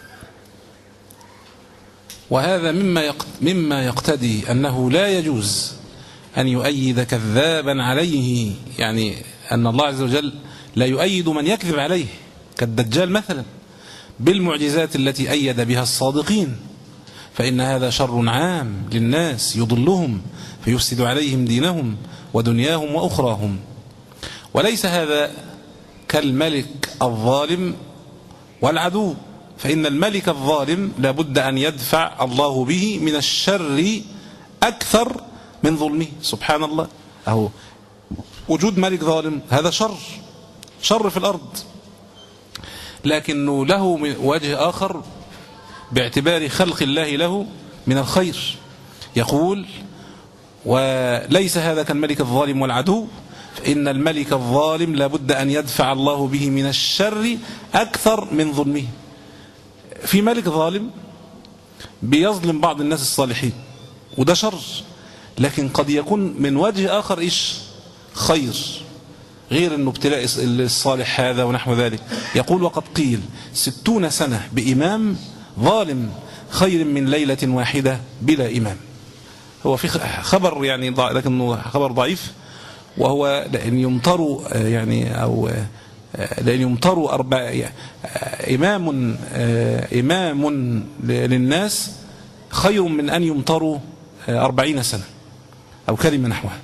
وهذا مما مما يقتضي أنه لا يجوز أن يؤيد كذابا عليه، يعني أن الله عز وجل لا يؤيد من يكذب عليه كالدجال مثلا بالمعجزات التي أيد بها الصادقين، فإن هذا شر عام للناس يضلهم فيفسد عليهم دينهم ودنياهم وأخراهم. وليس هذا كالملك الظالم والعدو، فإن الملك الظالم لابد أن يدفع الله به من الشر أكثر من ظلمه. سبحان الله، أهو وجود ملك ظالم هذا شر، شر في الأرض، لكنه له وجه آخر باعتبار خلق الله له من الخير. يقول وليس هذا كالملك الظالم والعدو، فإن الملك الظالم لابد أن يدفع الله به من الشر أكثر من ظلمه. في ملك ظالم بيظلم بعض الناس الصالحين وده شر، لكن قد يكون من وجه آخر إيش؟ خير، غير أنه ابتلاء الصالح هذا ونحو ذلك. يقول وقد قيل ستون سنة بإمام ظالم خير من ليلة واحدة بلا إمام. هو في خبر يعني لكنه خبر ضعيف، وهو لأن يمطروا يعني أو لأن يمطروا أربع إمام إمام للناس خير من أن يمطروا أربعين سنة أو كلمة نحوها.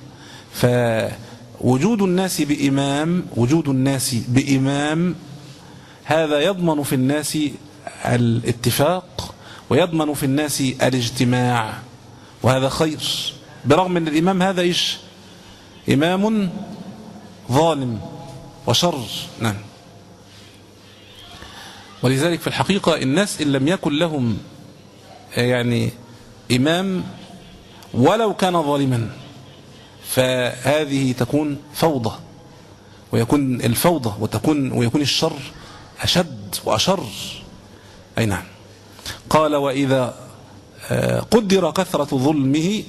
فوجود الناس بإمام وجود الناس بإمام هذا يضمن في الناس الاتفاق ويضمن في الناس الاجتماع، وهذا خير، برغم أن الإمام هذا إيش؟ إمام ظالم وشر. نعم. ولذلك في الحقيقة الناس إن لم يكن لهم يعني إمام ولو كان ظالما فهذه تكون فوضى، ويكون الفوضى وتكون ويكون الشر أشد وأشر. أي نعم. قال وإذا قدر كثرة ظلمه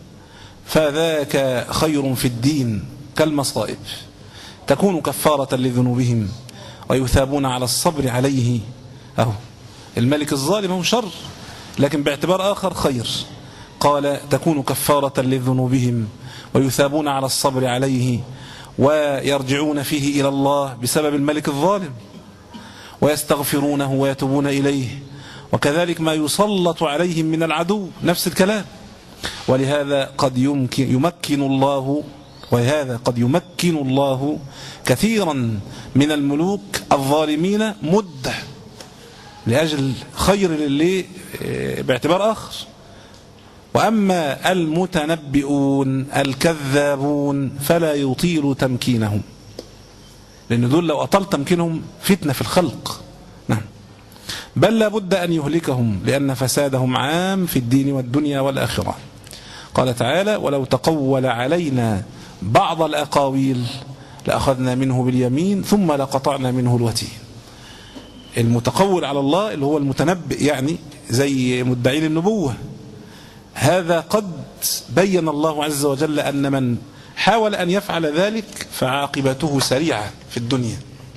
فذاك خير في الدين كالمصائب، تكون كفارة لذنوبهم ويثابون على الصبر عليه. أهو الملك الظالم هو شر، لكن باعتبار آخر خير. قال تكون كفارة لذنوبهم ويثابون على الصبر عليه، ويرجعون فيه إلى الله بسبب الملك الظالم، ويستغفرونه ويتوبون إليه، وكذلك ما يسلط عليهم من العدو نفس الكلام. ولهذا قد يمكن يمكن الله وهذا قد يمكن الله كثيرا من الملوك الظالمين مدة لأجل خير اللي باعتبار آخر. وأما المتنبئون الكذابون فلا يطيل تمكينهم، لأن دول لو أطال تمكينهم فتنة في الخلق بل لا بد أن يهلكهم لأن فسادهم عام في الدين والدنيا والآخرة. قال تعالى: ولو تقول علينا بعض الأقاويل لأخذنا منه باليمين ثم لقطعنا منه الوتين. المتقول على الله اللي هو المتنبئ، يعني زي مدعي النبوة، هذا قد بين الله عز وجل أن من حاول أن يفعل ذلك فعاقبته سريعة في الدنيا.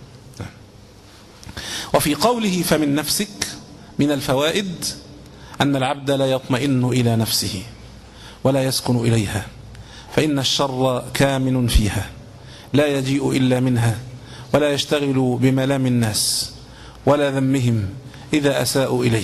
وفي قوله فمن نفسك من الفوائد أن العبد لا يطمئن إلى نفسه ولا يسكن إليها، فإن الشر كامن فيها لا يجيء إلا منها، ولا يشتغل بملام الناس ولا ذمهم إذا أساءوا إليه.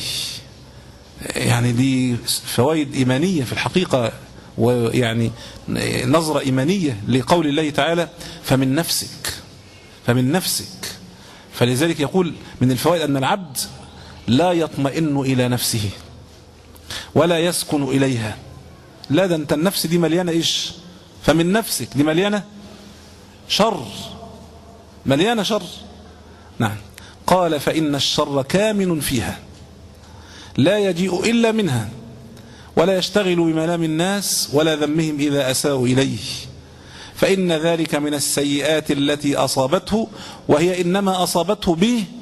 يعني دي فوائد إيمانية في الحقيقة، ويعني نظرة إيمانية لقول الله تعالى فمن نفسك، فمن نفسك. فلذلك يقول من الفوائد أن العبد لا يطمئن إلى نفسه ولا يسكن إليها. لا، ده أنت النفس دي مليانة إيش؟ فمن نفسك دي مليانة شر، مليانة شر. نعم. قال فإن الشر كامن فيها لا يجيء إلا منها، ولا يشتغل بملام الناس ولا ذمهم إذا أساءوا إليه، فإن ذلك من السيئات التي أصابته، وهي إنما أصابته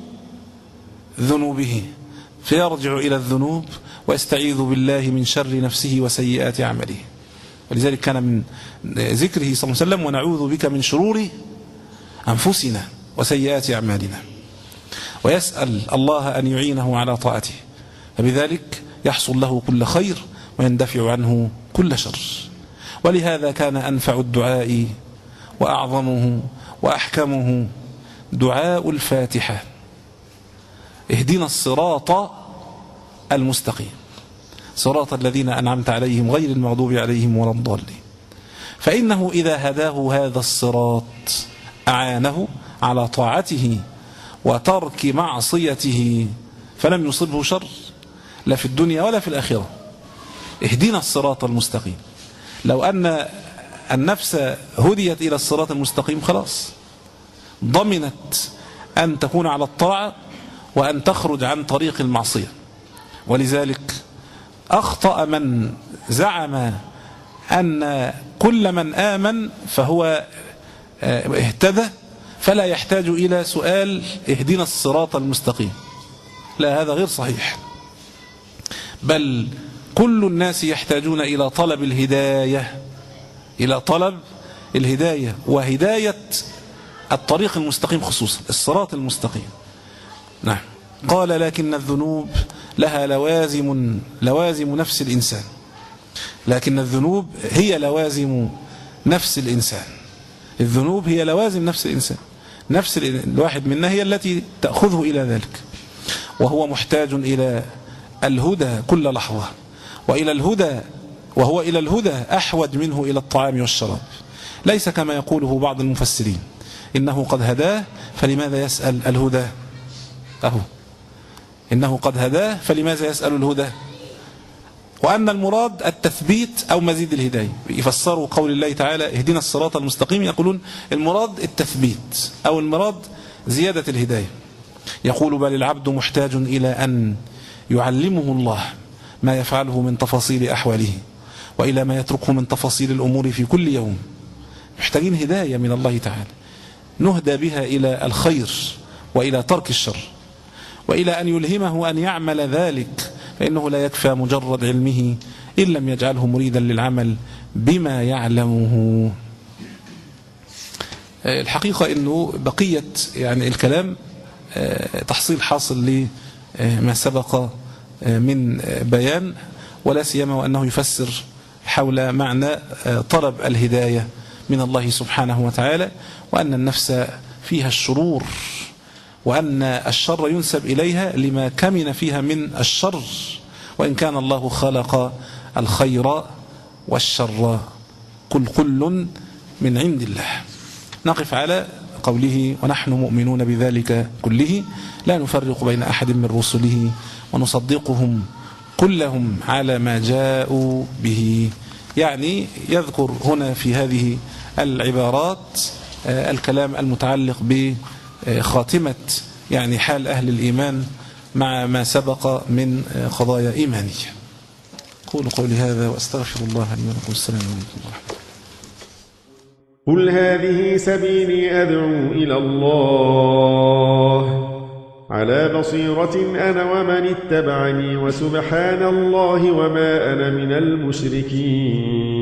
بذنوبه، فيرجع إلى الذنوب ويستعيذ بالله من شر نفسه وسيئات عمله. ولذلك كان من ذكره صلى الله عليه وسلم ونعوذ بك من شرور أنفسنا وسيئات أعمالنا، ويسأل الله أن يعينه على طاعته، فبذلك يحصل له كل خير ويندفع عنه كل شر. ولهذا كان أنفع الدعاء وأعظمه وأحكمه دعاء الفاتحة: اهدنا الصراط المستقيم صراط الذين أنعمت عليهم غير المغضوب عليهم ولا الضالين. فإنه إذا هداه هذا الصراط أعانه على طاعته وترك معصيته، فلم يصبه شر لا في الدنيا ولا في الآخرة. اهدنا الصراط المستقيم. لو أن النفس هديت إلى الصراط المستقيم خلاص ضمنت أن تكون على الطاعة وأن تخرج عن طريق المعصية. ولذلك أخطأ من زعم أن كل من آمن فهو اهتدى فلا يحتاج إلى سؤال اهدنا الصراط المستقيم. لا، هذا غير صحيح، بل كل الناس يحتاجون إلى طلب الهداية، إلى طلب الهداية وهداية الطريق المستقيم، خصوصا الصراط المستقيم. نعم. قال لكن الذنوب لها لوازم لوازم نفس الإنسان، لكن الذنوب هي لوازم نفس الإنسان. الذنوب هي لوازم نفس الإنسان، نفس الواحد منا هي التي تأخذه إلى ذلك، وهو محتاج إلى الهدى كل لحظة، وإلى الهدى وهو إلى الهدى أحوج منه إلى الطعام والشراب. ليس كما يقوله بعض المفسرين إنه قد هداه فلماذا يسأل الهدى؟ أهو إنه قد هداه فلماذا يسأل الهدى؟ وأن المراد التثبيت أو مزيد الهداية. يفسروا قول الله تعالى اهدنا الصراط المستقيم، يقولون المراد التثبيت أو المراد زيادة الهداية. يقول بل العبد محتاج إلى أن يعلمه الله ما يفعله من تفاصيل أحواله، وإلى ما يتركه من تفاصيل الأمور في كل يوم. محتاجين هداية من الله تعالى نهدى بها إلى الخير وإلى ترك الشر، وإلى أن يلهمه أن يعمل ذلك، فإنه لا يكفى مجرد علمه إن لم يجعله مريدا للعمل بما يعلمه. الحقيقة أنه بقية يعني الكلام تحصيل حاصل لما سبق من بيان، ولا سيما وأنه يفسر حول معنى طلب الهداية من الله سبحانه وتعالى، وأن النفس فيها الشرور، وأن الشر ينسب إليها لما كمن فيها من الشر، وإن كان الله خلق الخير والشر كل كل من عند الله. نقف على قوله ونحن مؤمنون بذلك كله لا نفرق بين أحد من رسله ونصدقهم كلهم على ما جاءوا به. يعني يذكر هنا في هذه العبارات الكلام المتعلق بخاتمة يعني حال أهل الإيمان مع ما سبق من قضايا إيمانية. قولوا قولي هذا وأستغفر الله لي ولكم. السلام عليكم ورحمة الله. قل هذه سبيلي أدعو إلى الله على بصيرة أنا ومن اتبعني وسبحان الله وما أنا من المشركين.